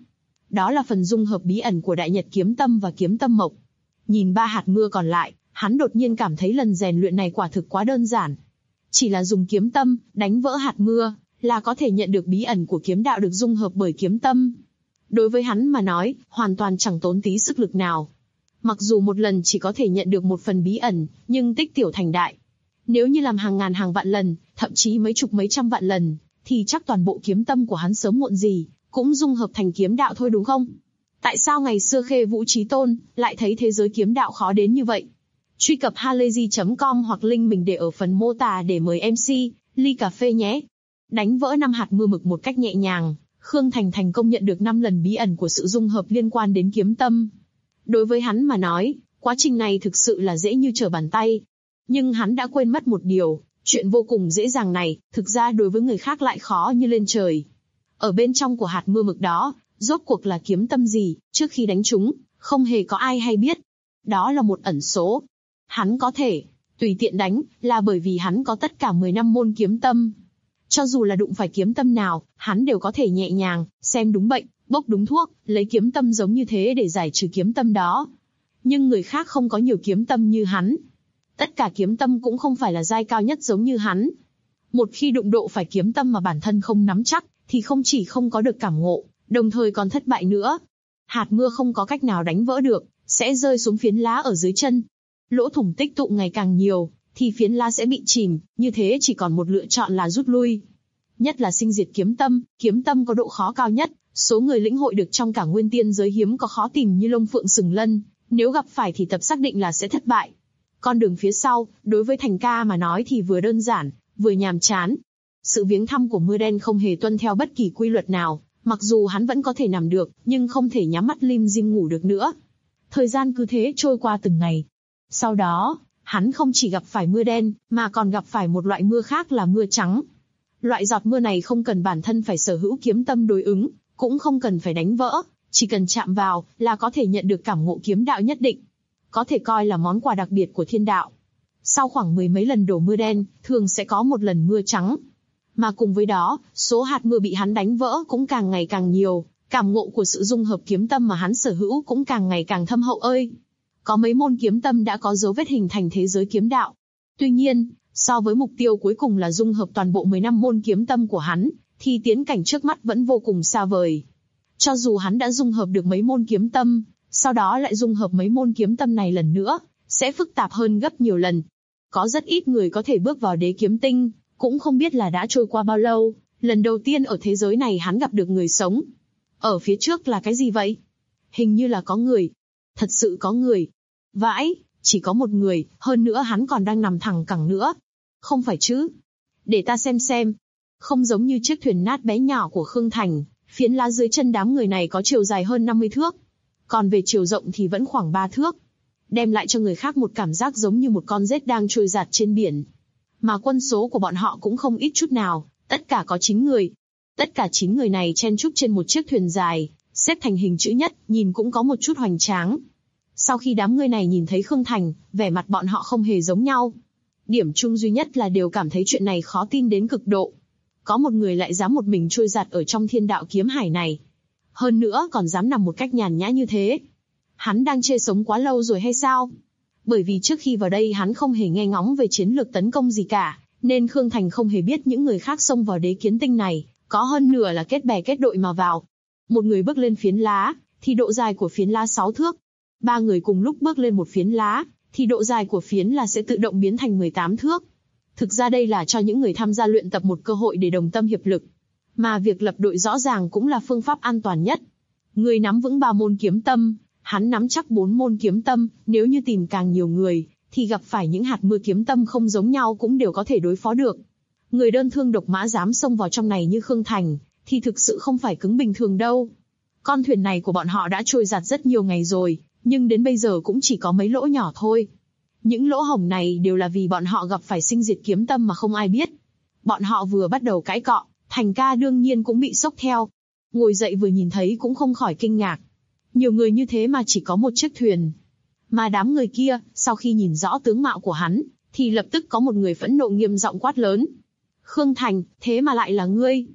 Đó là phần dung hợp bí ẩn của Đại Nhật Kiếm Tâm và Kiếm Tâm Mộc. Nhìn 3 hạt mưa còn lại, hắn đột nhiên cảm thấy lần rèn luyện này quả thực quá đơn giản. Chỉ là dùng kiếm tâm, đánh vỡ hạt mưa, là có thể nhận được bí ẩn của kiếm đạo được dung hợp bởi kiếm tâm. Đối với hắn mà nói, hoàn toàn chẳng tốn tí sức lực nào. Mặc dù một lần chỉ có thể nhận được một phần bí ẩn, nhưng tích tiểu thành đại. Nếu như làm hàng ngàn hàng vạn lần, thậm chí mấy chục mấy trăm vạn lần, thì chắc toàn bộ kiếm tâm của hắn sớm muộn gì cũng dung hợp thành kiếm đạo thôi đúng không? Tại sao ngày xưa Khê Vũ Chí Tôn lại thấy thế giới kiếm đạo khó đến như vậy? Truy cập halayzi.com hoặc link mình để ở phần mô tả để mời MC ly cà phê nhé. Đánh vỡ 5 hạt mưa mực một cách nhẹ nhàng, Khương Thành thành công nhận được 5 lần bí ẩn của sự dung hợp liên quan đến kiếm tâm. Đối với hắn mà nói, quá trình này thực sự là dễ như trở bàn tay. Nhưng hắn đã quên mất một điều, chuyện vô cùng dễ dàng này, thực ra đối với người khác lại khó như lên trời. Ở bên trong của hạt mưa mực đó, rốt cuộc là kiếm tâm gì, trước khi đánh chúng, không hề có ai hay biết. Đó là một ẩn số. Hắn có thể tùy tiện đánh, là bởi vì hắn có tất cả 10 năm môn kiếm tâm. Cho dù là đụng phải kiếm tâm nào, hắn đều có thể nhẹ nhàng, xem đúng bệnh, bốc đúng thuốc, lấy kiếm tâm giống như thế để giải trừ kiếm tâm đó. Nhưng người khác không có nhiều kiếm tâm như hắn. Tất cả kiếm tâm cũng không phải là giai cao nhất giống như hắn. Một khi đụng độ phải kiếm tâm mà bản thân không nắm chắc, thì không chỉ không có được cảm ngộ, đồng thời còn thất bại nữa. Hạt mưa không có cách nào đánh vỡ được, sẽ rơi xuống phiến lá ở dưới chân. Lỗ thủng tích tụ ngày càng nhiều, thì phiến lá sẽ bị chìm, như thế chỉ còn một lựa chọn là rút lui. Nhất là sinh diệt kiếm tâm có độ khó cao nhất, số người lĩnh hội được trong cả nguyên tiên giới hiếm có khó tìm như lông phượng sừng lân, nếu gặp phải thì tập xác định là sẽ thất bại. Con đường phía sau, đối với Thành ca mà nói thì vừa đơn giản, vừa nhàm chán. Sự viếng thăm của mưa đen không hề tuân theo bất kỳ quy luật nào, mặc dù hắn vẫn có thể nằm được, nhưng không thể nhắm mắt lim dim ngủ được nữa. Thời gian cứ thế trôi qua từng ngày. Sau đó, hắn không chỉ gặp phải mưa đen, mà còn gặp phải một loại mưa khác là mưa trắng. Loại giọt mưa này không cần bản thân phải sở hữu kiếm tâm đối ứng, cũng không cần phải đánh vỡ, chỉ cần chạm vào là có thể nhận được cảm ngộ kiếm đạo nhất định. Có thể coi là món quà đặc biệt của thiên đạo. Sau khoảng 10 mấy lần đổ mưa đen, thường sẽ có một lần mưa trắng. Mà cùng với đó, số hạt mưa bị hắn đánh vỡ cũng càng ngày càng nhiều, cảm ngộ của sự dung hợp kiếm tâm mà hắn sở hữu cũng càng ngày càng thâm hậu ơi. Có mấy môn kiếm tâm đã có dấu vết hình thành thế giới kiếm đạo. Tuy nhiên, so với mục tiêu cuối cùng là dung hợp toàn bộ 15 môn kiếm tâm của hắn, thì tiến cảnh trước mắt vẫn vô cùng xa vời. Cho dù hắn đã dung hợp được mấy môn kiếm tâm, sau đó lại dung hợp mấy môn kiếm tâm này lần nữa, sẽ phức tạp hơn gấp nhiều lần. Có rất ít người có thể bước vào đế kiếm tinh, cũng không biết là đã trôi qua bao lâu, lần đầu tiên ở thế giới này hắn gặp được người sống. Ở phía trước là cái gì vậy? Hình như là có người. Thật sự có người. Vãi, chỉ có một người, hơn nữa hắn còn đang nằm thẳng cẳng nữa. Không phải chứ? Để ta xem. Không giống như chiếc thuyền nát bé nhỏ của Khương Thành, phiến lá dưới chân đám người này có chiều dài hơn 50 thước. Còn về chiều rộng thì vẫn khoảng 3 thước. Đem lại cho người khác một cảm giác giống như một con rết đang trôi dạt trên biển. Mà quân số của bọn họ cũng không ít chút nào, tất cả có 9 người. Tất cả 9 người này chen chúc trên một chiếc thuyền dài, xếp thành hình chữ nhất, nhìn cũng có một chút hoành tráng. Sau khi đám người này nhìn thấy Khương Thành, vẻ mặt bọn họ không hề giống nhau. Điểm chung duy nhất là đều cảm thấy chuyện này khó tin đến cực độ. Có một người lại dám một mình trôi dạt ở trong thiên đạo kiếm hải này. Hơn nữa còn dám nằm một cách nhàn nhã như thế. Hắn đang chê sống quá lâu rồi hay sao? Bởi vì trước khi vào đây hắn không hề nghe ngóng về chiến lược tấn công gì cả, nên Khương Thành không hề biết những người khác xông vào đế kiến tinh này, có hơn nửa là kết bè kết đội mà vào. Một người bước lên phiến lá, thì độ dài của phiến lá 6 thước. 3 người cùng lúc bước lên một phiến lá, thì độ dài của phiến là sẽ tự động biến thành 18 thước. Thực ra đây là cho những người tham gia luyện tập một cơ hội để đồng tâm hiệp lực. Mà việc lập đội rõ ràng cũng là phương pháp an toàn nhất. Người nắm vững 3 môn kiếm tâm, hắn nắm chắc 4 môn kiếm tâm, nếu như tìm càng nhiều người, thì gặp phải những hạt mưa kiếm tâm không giống nhau cũng đều có thể đối phó được. Người đơn thương độc mã dám xông vào trong này như Khương Thành, thì thực sự không phải cứng bình thường đâu. Con thuyền này của bọn họ đã trôi dạt rất nhiều ngày rồi, nhưng đến bây giờ cũng chỉ có mấy lỗ nhỏ thôi. Những lỗ hổng này đều là vì bọn họ gặp phải sinh diệt kiếm tâm mà không ai biết. Bọn họ vừa bắt đầu cãi cọ, Thành ca đương nhiên cũng bị sốc theo. Ngồi dậy vừa nhìn thấy cũng không khỏi kinh ngạc. Nhiều người như thế mà chỉ có một chiếc thuyền. Mà đám người kia, sau khi nhìn rõ tướng mạo của hắn, thì lập tức có một người phẫn nộ nghiêm giọng quát lớn. Khương Thành, thế mà lại là ngươi.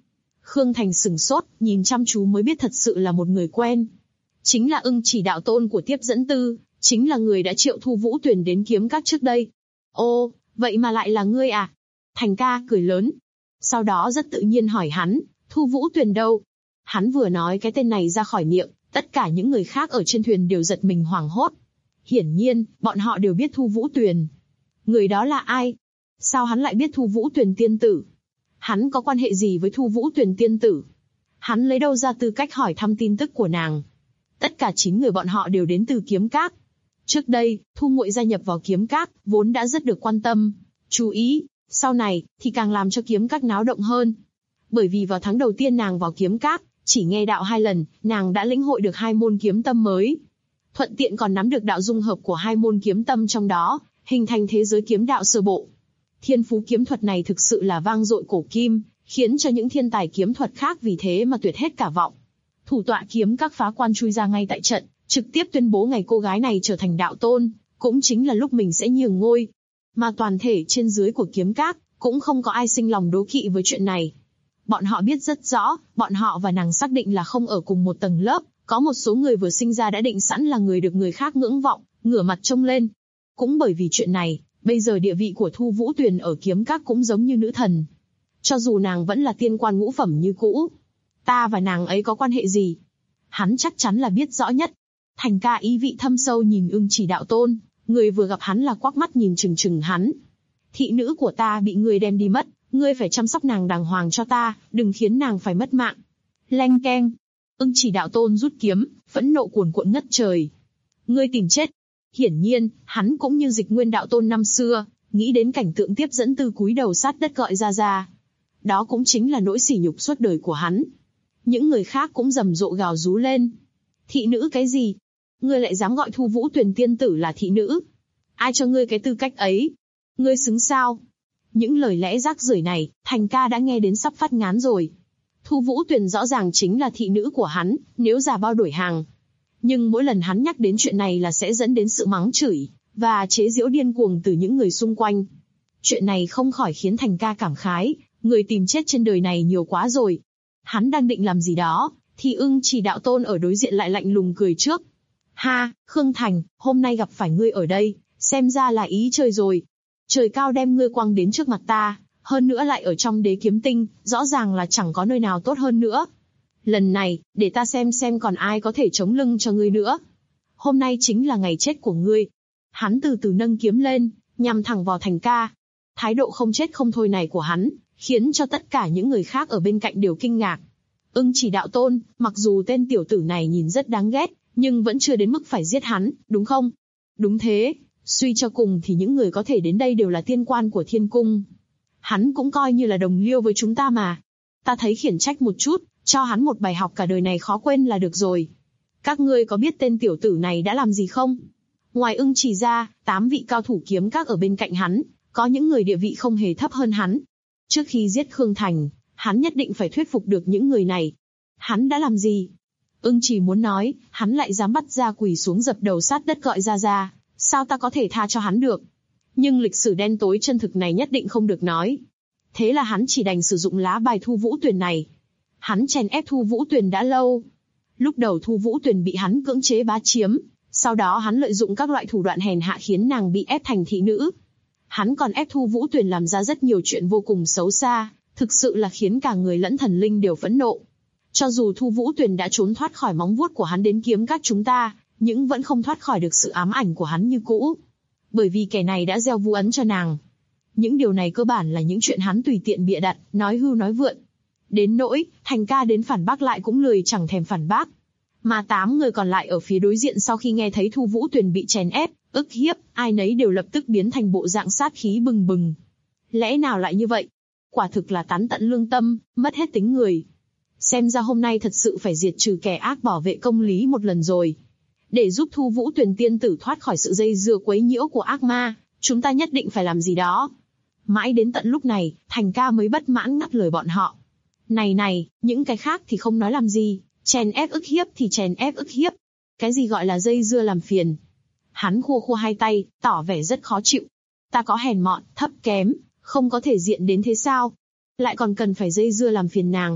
Khương Thành sửng sốt, nhìn chăm chú mới biết thật sự là một người quen. Chính là Ưng Chỉ đạo tôn của Tiếp Dẫn Tư, chính là người đã triệu Thu Vũ Tuyền đến kiếm các trước đây. Ô, vậy mà lại là ngươi à? Thành ca cười lớn. Sau đó rất tự nhiên hỏi hắn, Thu Vũ Tuyền đâu? Hắn vừa nói cái tên này ra khỏi miệng, tất cả những người khác ở trên thuyền đều giật mình hoảng hốt. Hiển nhiên, bọn họ đều biết Thu Vũ Tuyền. Người đó là ai? Sao hắn lại biết Thu Vũ Tuyền tiên tử? Hắn có quan hệ gì với Thu Vũ Tuyền tiên tử? Hắn lấy đâu ra tư cách hỏi thăm tin tức của nàng? Tất cả 9 người bọn họ đều đến từ kiếm các. Trước đây, Thu Muội gia nhập vào kiếm các, vốn đã rất được quan tâm, chú ý, sau này, thì càng làm cho kiếm các náo động hơn. Bởi vì vào tháng đầu tiên nàng vào kiếm các, chỉ nghe đạo 2 lần, nàng đã lĩnh hội được 2 môn kiếm tâm mới. Thuận tiện còn nắm được đạo dung hợp của 2 môn kiếm tâm trong đó, hình thành thế giới kiếm đạo sơ bộ. Thiên phú kiếm thuật này thực sự là vang dội cổ kim, khiến cho những thiên tài kiếm thuật khác vì thế mà tuyệt hết cả vọng. Thủ tọa kiếm các phá quan chui ra ngay tại trận, trực tiếp tuyên bố ngày cô gái này trở thành đạo tôn, cũng chính là lúc mình sẽ nhường ngôi. Mà toàn thể trên dưới của kiếm các, cũng không có ai sinh lòng đố kỵ với chuyện này. Bọn họ biết rất rõ, bọn họ và nàng xác định là không ở cùng một tầng lớp, có một số người vừa sinh ra đã định sẵn là người được người khác ngưỡng vọng, ngửa mặt trông lên. Cũng bởi vì chuyện này, bây giờ địa vị của Thu Vũ Tuyền ở kiếm các cũng giống như nữ thần. Cho dù nàng vẫn là tiên quan ngũ phẩm như cũ. Ta và nàng ấy có quan hệ gì? Hắn chắc chắn là biết rõ nhất. Thành ca ý vị thâm sâu nhìn Ưng Chỉ đạo tôn, người vừa gặp hắn là quắc mắt nhìn chừng chừng hắn. Thị nữ của ta bị ngươi đem đi mất, ngươi phải chăm sóc nàng đàng hoàng cho ta, đừng khiến nàng phải mất mạng. Leng keng. Ưng Chỉ đạo tôn rút kiếm, phẫn nộ cuồn cuộn ngất trời. Ngươi tìm chết. Hiển nhiên, hắn cũng như Dịch Nguyên đạo tôn năm xưa, nghĩ đến cảnh tượng Tiếp Dẫn Tư cúi đầu sát đất gọi ra. Đó cũng chính là nỗi sỉ nhục suốt đời của hắn. Những người khác cũng rầm rộ gào rú lên. Thị nữ cái gì? Ngươi lại dám gọi Thu Vũ Tuyền tiên tử là thị nữ? Ai cho ngươi cái tư cách ấy? Ngươi xứng sao? Những lời lẽ rác rưởi này, Thành ca đã nghe đến sắp phát ngán rồi. Thu Vũ Tuyền rõ ràng chính là thị nữ của hắn, nếu giả bao đổi hàng. Nhưng mỗi lần hắn nhắc đến chuyện này là sẽ dẫn đến sự mắng chửi, và chế giễu điên cuồng từ những người xung quanh. Chuyện này không khỏi khiến Thành ca cảm khái, người tìm chết trên đời này nhiều quá rồi. Hắn đang định làm gì đó, thì Ưng Chỉ đạo tôn ở đối diện lại lạnh lùng cười trước. Ha, Khương Thành, hôm nay gặp phải ngươi ở đây, xem ra là ý trời rồi. Trời cao đem ngươi quăng đến trước mặt ta, hơn nữa lại ở trong Đế Kiếm Tinh, rõ ràng là chẳng có nơi nào tốt hơn nữa. Lần này, để ta xem còn ai có thể chống lưng cho ngươi nữa. Hôm nay chính là ngày chết của ngươi. Hắn từ từ nâng kiếm lên, nhằm thẳng vào Thành ca. Thái độ không chết không thôi này của hắn, khiến cho tất cả những người khác ở bên cạnh đều kinh ngạc. Ưng Chỉ đạo tôn, mặc dù tên tiểu tử này nhìn rất đáng ghét, nhưng vẫn chưa đến mức phải giết hắn, đúng không? Đúng thế, suy cho cùng thì những người có thể đến đây đều là tiên quan của thiên cung. Hắn cũng coi như là đồng liêu với chúng ta mà. Ta thấy khiển trách một chút, cho hắn một bài học cả đời này khó quên là được rồi. Các ngươi có biết tên tiểu tử này đã làm gì không? Ngoài Ưng Chỉ ra, 8 vị cao thủ kiếm các ở bên cạnh hắn, có những người địa vị không hề thấp hơn hắn. Trước khi giết Khương Thành, hắn nhất định phải thuyết phục được những người này. Hắn đã làm gì? Ưng Chỉ muốn nói, hắn lại dám bắt ra quỳ xuống dập đầu sát đất gọi ra. Sao ta có thể tha cho hắn được? Nhưng lịch sử đen tối chân thực này nhất định không được nói. Thế là hắn chỉ đành sử dụng lá bài Thu Vũ Tuyền này. Hắn chèn ép Thu Vũ Tuyền đã lâu. Lúc đầu Thu Vũ Tuyền bị hắn cưỡng chế bá chiếm, sau đó hắn lợi dụng các loại thủ đoạn hèn hạ khiến nàng bị ép thành thị nữ. Hắn còn ép Thu Vũ Tuyền làm ra rất nhiều chuyện vô cùng xấu xa, thực sự là khiến cả người lẫn thần linh đều phẫn nộ. Cho dù Thu Vũ Tuyền đã trốn thoát khỏi móng vuốt của hắn đến kiếm các chúng ta, nhưng vẫn không thoát khỏi được sự ám ảnh của hắn như cũ. Bởi vì kẻ này đã gieo vu ấn cho nàng. Những điều này cơ bản là những chuyện hắn tùy tiện bịa đặt, nói hưu nói vượn. Đến nỗi, Thành ca đến phản bác lại cũng lười chẳng thèm phản bác. Mà 8 người còn lại ở phía đối diện sau khi nghe thấy Thu Vũ Tuyền bị chèn ép, ức hiếp, ai nấy đều lập tức biến thành bộ dạng sát khí bừng bừng. Lẽ nào lại như vậy? Quả thực là tán tận lương tâm, mất hết tính người. Xem ra hôm nay thật sự phải diệt trừ kẻ ác bảo vệ công lý một lần rồi. Để giúp Thu Vũ Tuyền tiên tử thoát khỏi sự dây dưa quấy nhiễu của ác ma, chúng ta nhất định phải làm gì đó. Mãi đến tận lúc này, Thành ca mới bất mãn ngắt lời bọn họ. Này, những cái khác thì không nói làm gì, chèn ép ức hiếp thì chèn ép ức hiếp. Cái gì gọi là dây dưa làm phiền? Hắn khua hai tay, tỏ vẻ rất khó chịu. Ta có hèn mọn, thấp kém, không có thể diện đến thế sao? Lại còn cần phải dây dưa làm phiền nàng.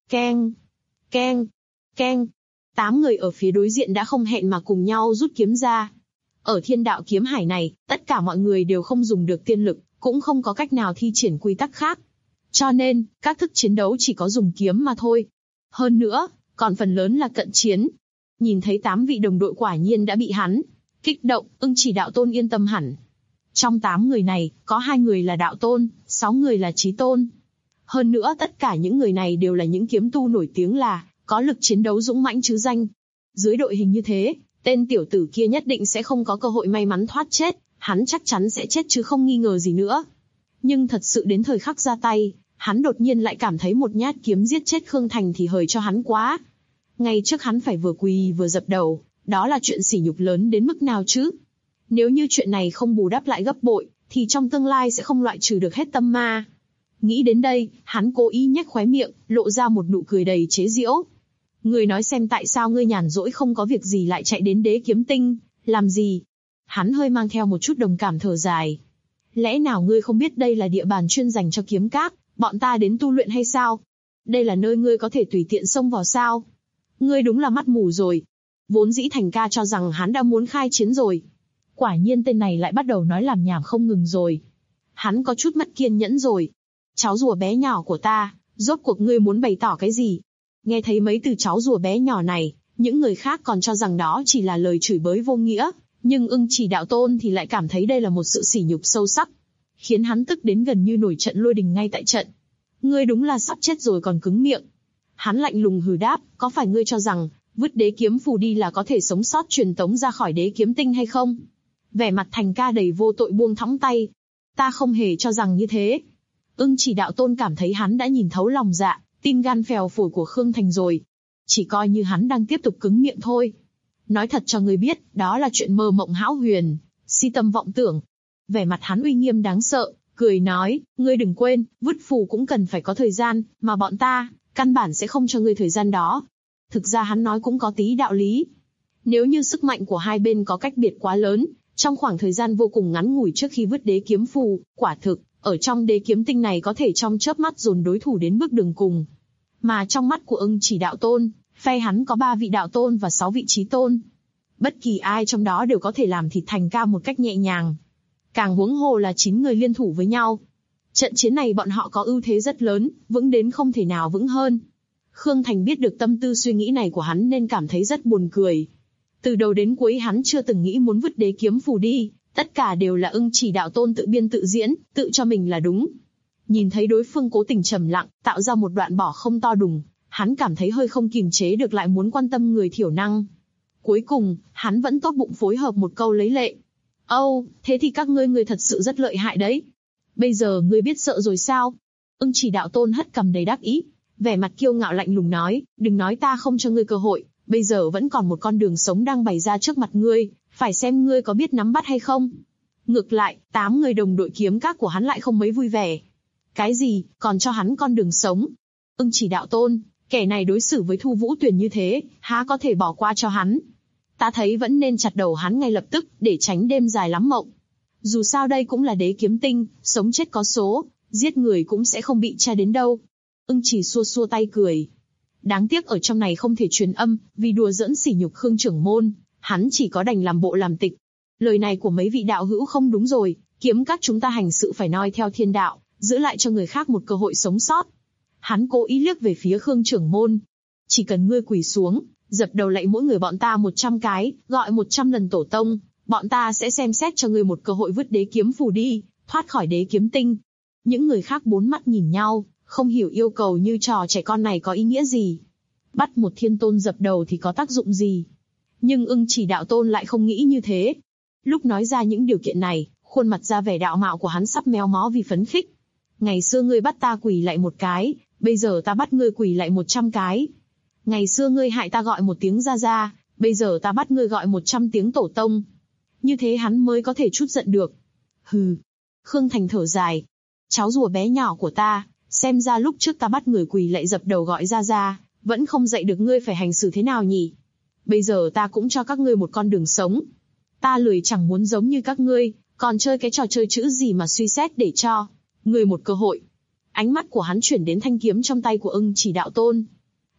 Keng, keng, keng. 8 người ở phía đối diện đã không hẹn mà cùng nhau rút kiếm ra. Ở thiên đạo kiếm hải này, tất cả mọi người đều không dùng được tiên lực, cũng không có cách nào thi triển quy tắc khác. Cho nên, các thức chiến đấu chỉ có dùng kiếm mà thôi. Hơn nữa, còn phần lớn là cận chiến. Nhìn thấy 8 vị đồng đội quả nhiên đã bị hắn kích động, Ưng Chỉ Đạo Tôn yên tâm hẳn. Trong 8 người này, có 2 người là đạo tôn, 6 người là chí tôn. Hơn nữa tất cả những người này đều là những kiếm tu nổi tiếng là có lực chiến đấu dũng mãnh chứ danh. Dưới đội hình như thế, tên tiểu tử kia nhất định sẽ không có cơ hội may mắn thoát chết, hắn chắc chắn sẽ chết chứ không nghi ngờ gì nữa. Nhưng thật sự đến thời khắc ra tay, hắn đột nhiên lại cảm thấy một nhát kiếm giết chết Khương Thành thì hời cho hắn quá. Ngay trước hắn phải vừa quỳ vừa dập đầu, đó là chuyện sỉ nhục lớn đến mức nào chứ? Nếu như chuyện này không bù đắp lại gấp bội, thì trong tương lai sẽ không loại trừ được hết tâm ma. Nghĩ đến đây, hắn cố ý nhếch khóe miệng, lộ ra một nụ cười đầy chế giễu. Ngươi nói xem tại sao ngươi nhàn rỗi không có việc gì lại chạy đến Đế Kiếm Tinh, làm gì? Hắn hơi mang theo một chút đồng cảm thở dài. Lẽ nào ngươi không biết đây là địa bàn chuyên dành cho kiếm các, bọn ta đến tu luyện hay sao? Đây là nơi ngươi có thể tùy tiện xông vào sao? Ngươi đúng là mắt mù rồi. Vốn dĩ Thành ca cho rằng hắn đã muốn khai chiến rồi. Quả nhiên tên này lại bắt đầu nói làm nhảm không ngừng rồi. Hắn có chút mất kiên nhẫn rồi. Cháu rùa bé nhỏ của ta, rốt cuộc ngươi muốn bày tỏ cái gì? Nghe thấy mấy từ cháu rùa bé nhỏ này, những người khác còn cho rằng đó chỉ là lời chửi bới vô nghĩa, nhưng Ưng Chỉ Đạo Tôn thì lại cảm thấy đây là một sự sỉ nhục sâu sắc, khiến hắn tức đến gần như nổi trận lôi đình ngay tại trận. Ngươi đúng là sắp chết rồi còn cứng miệng. Hắn lạnh lùng hừ đáp, có phải ngươi cho rằng vứt đế kiếm phù đi là có thể sống sót truyền tống ra khỏi Đế Kiếm Tinh hay không? Vẻ mặt Thành ca đầy vô tội buông thõng tay. Ta không hề cho rằng như thế. Ưng Chỉ Đạo Tôn cảm thấy hắn đã nhìn thấu lòng dạ, tim gan phèo phổi của Khương Thành rồi. Chỉ coi như hắn đang tiếp tục cứng miệng thôi. Nói thật cho ngươi biết, đó là chuyện mơ mộng hão huyền, si tâm vọng tưởng. Vẻ mặt hắn uy nghiêm đáng sợ, cười nói, ngươi đừng quên, vứt phù cũng cần phải có thời gian, mà bọn ta, căn bản sẽ không cho ngươi thời gian đó. Thực ra hắn nói cũng có tí đạo lý. Nếu như sức mạnh của hai bên có cách biệt quá lớn, trong khoảng thời gian vô cùng ngắn ngủi trước khi vứt đế kiếm phù, quả thực, ở trong Đế Kiếm Tinh này có thể trong chớp mắt dồn đối thủ đến bước đường cùng. Mà trong mắt của Ưng Chỉ Đạo Tôn, phe hắn có 3 vị đạo tôn và 6 vị chí tôn. Bất kỳ ai trong đó đều có thể làm thịt Thành ca một cách nhẹ nhàng. Càng huống hồ là 9 người liên thủ với nhau. Trận chiến này bọn họ có ưu thế rất lớn, vững đến không thể nào vững hơn. Khương Thành biết được tâm tư suy nghĩ này của hắn nên cảm thấy rất buồn cười. Từ đầu đến cuối hắn chưa từng nghĩ muốn vứt đế kiếm phù đi, tất cả đều là Ưng Chỉ Đạo Tôn tự biên tự diễn, tự cho mình là đúng. Nhìn thấy đối phương cố tình trầm lặng, tạo ra một đoạn bỏ không to đùng, hắn cảm thấy hơi không kiềm chế được lại muốn quan tâm người thiểu năng. Cuối cùng, hắn vẫn tốt bụng phối hợp một câu lấy lệ. Âu, thế thì các ngươi thật sự rất lợi hại đấy. Bây giờ ngươi biết sợ rồi sao? Ưng Chỉ Đạo Tôn hất cằm đầy đắc ý, vẻ mặt kiêu ngạo lạnh lùng nói, đừng nói ta không cho ngươi cơ hội, bây giờ vẫn còn một con đường sống đang bày ra trước mặt ngươi, phải xem ngươi có biết nắm bắt hay không. Ngược lại, 8 người đồng đội kiếm các của hắn lại không mấy vui vẻ. Cái gì, còn cho hắn con đường sống? Ưng Chỉ Đạo Tôn, kẻ này đối xử với Thu Vũ Tuyền như thế, há có thể bỏ qua cho hắn? Ta thấy vẫn nên chặt đầu hắn ngay lập tức, để tránh đêm dài lắm mộng. Dù sao đây cũng là Đế Kiếm Tinh, sống chết có số, giết người cũng sẽ không bị tra đến đâu. Ưng Chỉ xua xua tay cười. Đáng tiếc ở trong này không thể truyền âm, vì đùa giỡn sỉ nhục Khương trưởng môn, hắn chỉ có đành làm bộ làm tịch. Lời này của mấy vị đạo hữu không đúng rồi, kiếm các chúng ta hành sự phải noi theo thiên đạo, giữ lại cho người khác một cơ hội sống sót. Hắn cố ý liếc về phía Khương trưởng môn. Chỉ cần ngươi quỳ xuống, dập đầu lạy mỗi người bọn ta 100 cái, gọi 100 lần tổ tông, bọn ta sẽ xem xét cho ngươi một cơ hội vứt đế kiếm phù đi, thoát khỏi Đế Kiếm Tinh. Những người khác bốn mắt nhìn nhau, không hiểu yêu cầu như trò trẻ con này có ý nghĩa gì. Bắt một thiên tôn dập đầu thì có tác dụng gì? Nhưng Ưng Chỉ Đạo Tôn lại không nghĩ như thế. Lúc nói ra những điều kiện này, khuôn mặt ra vẻ đạo mạo của hắn sắp méo mó vì phấn khích. Ngày xưa ngươi bắt ta quỳ lạy một cái, bây giờ ta bắt ngươi quỳ lạy 100 cái. Ngày xưa ngươi hại ta gọi một tiếng ra ra, bây giờ ta bắt ngươi gọi 100 tiếng tổ tông. Như thế hắn mới có thể trút giận được. Hừ. Khương Thành thở dài. Cháu rùa bé nhỏ của ta, xem ra lúc trước ta bắt người quỳ lạy dập đầu gọi ra ra, vẫn không dạy được ngươi phải hành xử thế nào nhỉ. Bây giờ ta cũng cho các ngươi một con đường sống. Ta lười chẳng muốn giống như các ngươi, còn chơi cái trò chơi chữ gì mà suy xét để cho ngươi một cơ hội. Ánh mắt của hắn chuyển đến thanh kiếm trong tay của Ưng Chỉ Đạo Tôn.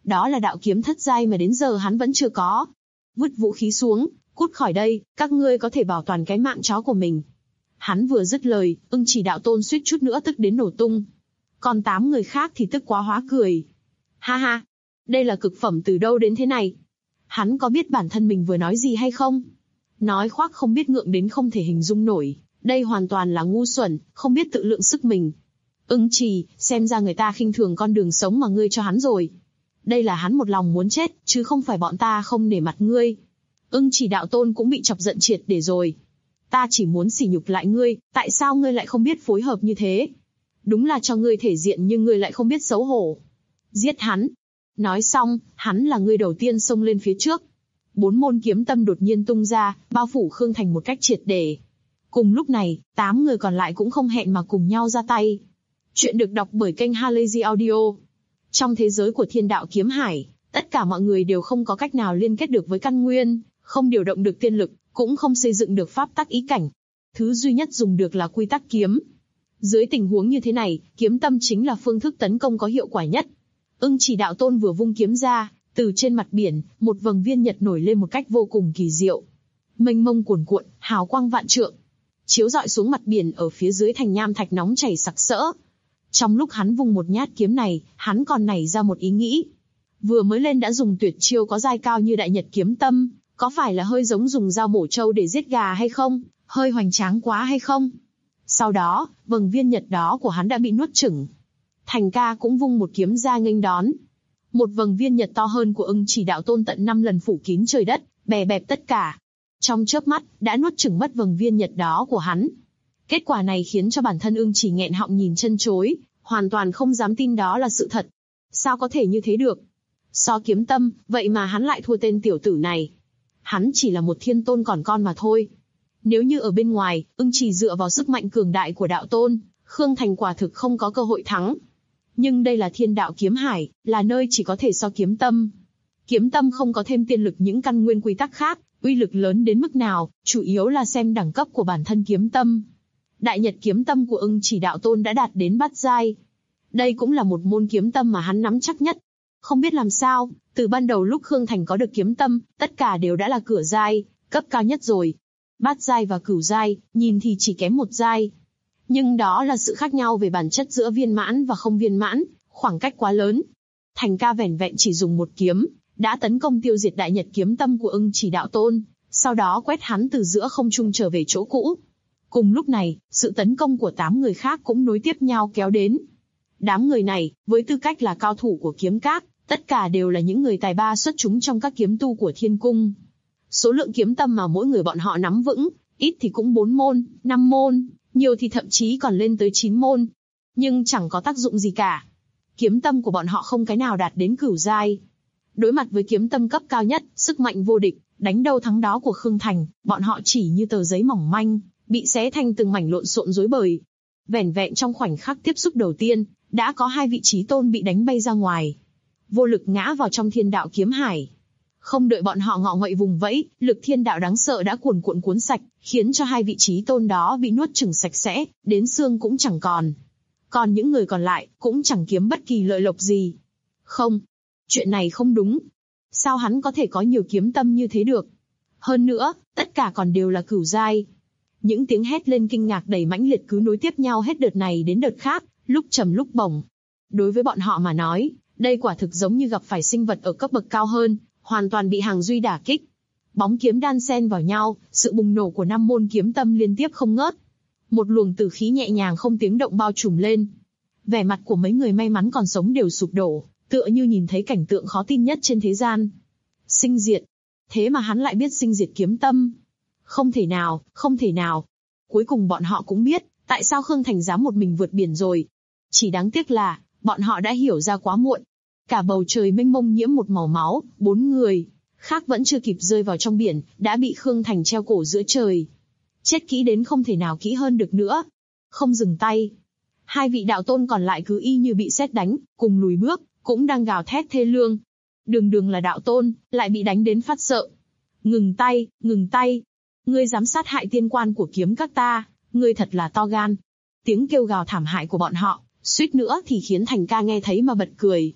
Đó là đạo kiếm thất giai mà đến giờ hắn vẫn chưa có. Vứt vũ khí xuống, cút khỏi đây, các ngươi có thể bảo toàn cái mạng chó của mình. Hắn vừa dứt lời, Ưng Chỉ đạo tôn suýt chút nữa tức đến nổ tung. Còn 8 người khác thì tức quá hóa cười. Ha ha, đây là cực phẩm từ đâu đến thế này? Hắn có biết bản thân mình vừa nói gì hay không? Nói khoác không biết ngượng đến không thể hình dung nổi. Đây hoàn toàn là ngu xuẩn, không biết tự lượng sức mình. Ưng Trì, xem ra người ta khinh thường con đường sống mà ngươi cho hắn rồi. Đây là hắn một lòng muốn chết, chứ không phải bọn ta không nể mặt ngươi. Ưng Chỉ đạo tôn cũng bị chọc giận triệt để rồi. Ta chỉ muốn sỉ nhục lại ngươi, tại sao ngươi lại không biết phối hợp như thế? Đúng là cho ngươi thể diện nhưng ngươi lại không biết xấu hổ. Giết hắn. Nói xong, hắn là người đầu tiên xông lên phía trước. 4 môn kiếm tâm đột nhiên tung ra, bao phủ Khương Thành một cách triệt để. Cùng lúc này, 8 người còn lại cũng không hẹn mà cùng nhau ra tay. Chuyện được đọc bởi kênh Halazy Audio. Trong thế giới của thiên đạo kiếm hải, tất cả mọi người đều không có cách nào liên kết được với căn nguyên, không điều động được tiên lực, cũng không xây dựng được pháp tắc ý cảnh. Thứ duy nhất dùng được là quy tắc kiếm. Dưới tình huống như thế này, kiếm tâm chính là phương thức tấn công có hiệu quả nhất. Ưng Chỉ đạo tôn vừa vung kiếm ra, từ trên mặt biển, một vầng viên nhật nổi lên một cách vô cùng kỳ diệu. Mênh mông cuồn cuộn, hào quang vạn trượng, chiếu rọi xuống mặt biển ở phía dưới thành nham thạch nóng chảy sặc sỡ. Trong lúc hắn vung một nhát kiếm này, hắn còn nảy ra một ý nghĩ. Vừa mới lên đã dùng tuyệt chiêu có giai cao như đại nhật kiếm tâm, có phải là hơi giống dùng dao mổ trâu để giết gà hay không? Hơi hoành tráng quá hay không? Sau đó, vầng viên nhật đó của hắn đã bị nuốt chửng. Thành ca cũng vung một kiếm ra nghênh đón. Một vầng viên nhật to hơn của Ưng Chỉ đạo tôn tận 5 lần phủ kín trời đất, bè bẹp tất cả. Trong chớp mắt, đã nuốt chửng mất vầng viên nhật đó của hắn. Kết quả này khiến cho bản thân Ưng Chỉ nghẹn họng nhìn chân chối, hoàn toàn không dám tin đó là sự thật. Sao có thể như thế được? So kiếm tâm, vậy mà hắn lại thua tên tiểu tử này. Hắn chỉ là một thiên tôn còn con mà thôi. Nếu như ở bên ngoài, Ưng Chỉ dựa vào sức mạnh cường đại của đạo tôn, Khương Thành quả thực không có cơ hội thắng. Nhưng đây là thiên đạo kiếm hải, là nơi chỉ có thể so kiếm tâm. Kiếm tâm không có thêm tiên lực những căn nguyên quy tắc khác, uy lực lớn đến mức nào, chủ yếu là xem đẳng cấp của bản thân kiếm tâm. Đại nhật kiếm tâm của Ưng Chỉ đạo tôn đã đạt đến bát giai. Đây cũng là một môn kiếm tâm mà hắn nắm chắc nhất. Không biết làm sao, từ ban đầu lúc Khương Thành có được kiếm tâm, tất cả đều đã là cửa giai, cấp cao nhất rồi. Bát giai và cửu giai, nhìn thì chỉ kém một giai. Nhưng đó là sự khác nhau về bản chất giữa viên mãn và không viên mãn, khoảng cách quá lớn. Thành ca vẻn vẹn chỉ dùng một kiếm, đã tấn công tiêu diệt đại nhật kiếm tâm của Ưng Chỉ đạo tôn, sau đó quét hắn từ giữa không trung trở về chỗ cũ. Cùng lúc này, sự tấn công của 8 người khác cũng nối tiếp nhau kéo đến. Đám người này, với tư cách là cao thủ của kiếm các, tất cả đều là những người tài ba xuất chúng trong các kiếm tu của thiên cung. Số lượng kiếm tâm mà mỗi người bọn họ nắm vững, ít thì cũng 4 môn, 5 môn, nhiều thì thậm chí còn lên tới 9 môn. Nhưng chẳng có tác dụng gì cả. Kiếm tâm của bọn họ không cái nào đạt đến cửu giai. Đối mặt với kiếm tâm cấp cao nhất, sức mạnh vô địch, đánh đâu thắng đó của Khương Thành, bọn họ chỉ như tờ giấy mỏng manh, bị xé thành từng mảnh lộn xộn rối bời. Vẻn vẹn trong khoảnh khắc tiếp xúc đầu tiên, đã có 2 vị trí tôn bị đánh bay ra ngoài, vô lực ngã vào trong thiên đạo kiếm hải. Không đợi bọn họ ngọ nguậy vùng vẫy, lực thiên đạo đáng sợ đã cuồn cuộn cuốn sạch, khiến cho 2 vị trí tôn đó bị nuốt chửng sạch sẽ, đến xương cũng chẳng còn. Còn những người còn lại, cũng chẳng kiếm bất kỳ lợi lộc gì. Không, chuyện này không đúng. Sao hắn có thể có nhiều kiếm tâm như thế được? Hơn nữa, tất cả còn đều là cửu giai. Những tiếng hét lên kinh ngạc đầy mãnh liệt cứ nối tiếp nhau hết đợt này đến đợt khác, lúc trầm lúc bổng. Đối với bọn họ mà nói, đây quả thực giống như gặp phải sinh vật ở cấp bậc cao hơn, hoàn toàn bị hàng duy đả kích. Bóng kiếm đan xen vào nhau, sự bùng nổ của 5 môn kiếm tâm liên tiếp không ngớt. Một luồng tử khí nhẹ nhàng không tiếng động bao trùm lên. Vẻ mặt của mấy người may mắn còn sống đều sụp đổ, tựa như nhìn thấy cảnh tượng khó tin nhất trên thế gian. Sinh diệt. Thế mà hắn lại biết sinh diệt kiếm tâm. Không thể nào, không thể nào. Cuối cùng bọn họ cũng biết, tại sao Khương Thành dám một mình vượt biển rồi. Chỉ đáng tiếc là, bọn họ đã hiểu ra quá muộn. Cả bầu trời mênh mông nhiễm một màu máu, 4 người khác vẫn chưa kịp rơi vào trong biển, đã bị Khương Thành treo cổ giữa trời. Chết kỹ đến không thể nào kỹ hơn được nữa. Không dừng tay. 2 vị đạo tôn còn lại cứ y như bị sét đánh, cùng lùi bước, cũng đang gào thét thê lương. Đường đường là đạo tôn, lại bị đánh đến phát sợ. Ngừng tay, ngừng tay. Ngươi dám sát hại tiên quan của kiếm các ta, ngươi thật là to gan. Tiếng kêu gào thảm hại của bọn họ, suýt nữa thì khiến Thành ca nghe thấy mà bật cười.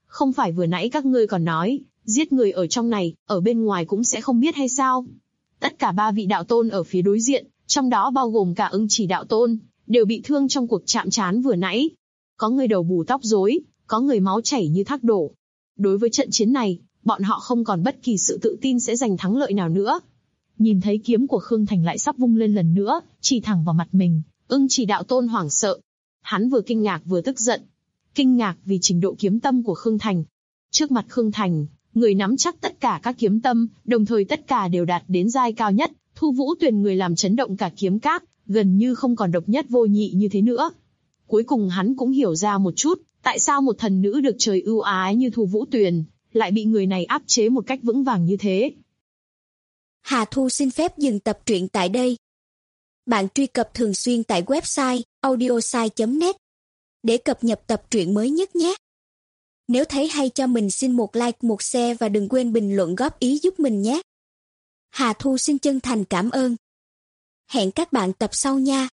Không phải vừa nãy các ngươi còn nói, giết người ở trong này, ở bên ngoài cũng sẽ không biết hay sao? Tất cả 3 vị đạo tôn ở phía đối diện, trong đó bao gồm cả Ưng Chỉ đạo tôn, đều bị thương trong cuộc chạm trán vừa nãy. Có người đầu bù tóc rối, có người máu chảy như thác đổ. Đối với trận chiến này, bọn họ không còn bất kỳ sự tự tin sẽ giành thắng lợi nào nữa. Nhìn thấy kiếm của Khương Thành lại sắp vung lên lần nữa, chỉ thẳng vào mặt mình, Ưng Chỉ đạo tôn hoảng sợ. Hắn vừa kinh ngạc vừa tức giận. Kinh ngạc vì trình độ kiếm tâm của Khương Thành. Trước mặt Khương Thành, người nắm chắc tất cả các kiếm tâm, đồng thời tất cả đều đạt đến giai cao nhất, Thu Vũ Tuyền người làm chấn động cả kiếm các, gần như không còn độc nhất vô nhị như thế nữa. Cuối cùng hắn cũng hiểu ra một chút, tại sao một thần nữ được trời ưu ái như Thu Vũ Tuyền, lại bị người này áp chế một cách vững vàng như thế. Hà Thu xin phép dừng tập truyện tại đây. Bạn truy cập thường xuyên tại website audiosai.net để cập nhật tập truyện mới nhất nhé. Nếu thấy hay cho mình xin một like, một share và đừng quên bình luận góp ý giúp mình nhé. Hà Thu xin chân thành cảm ơn. Hẹn các bạn tập sau nha.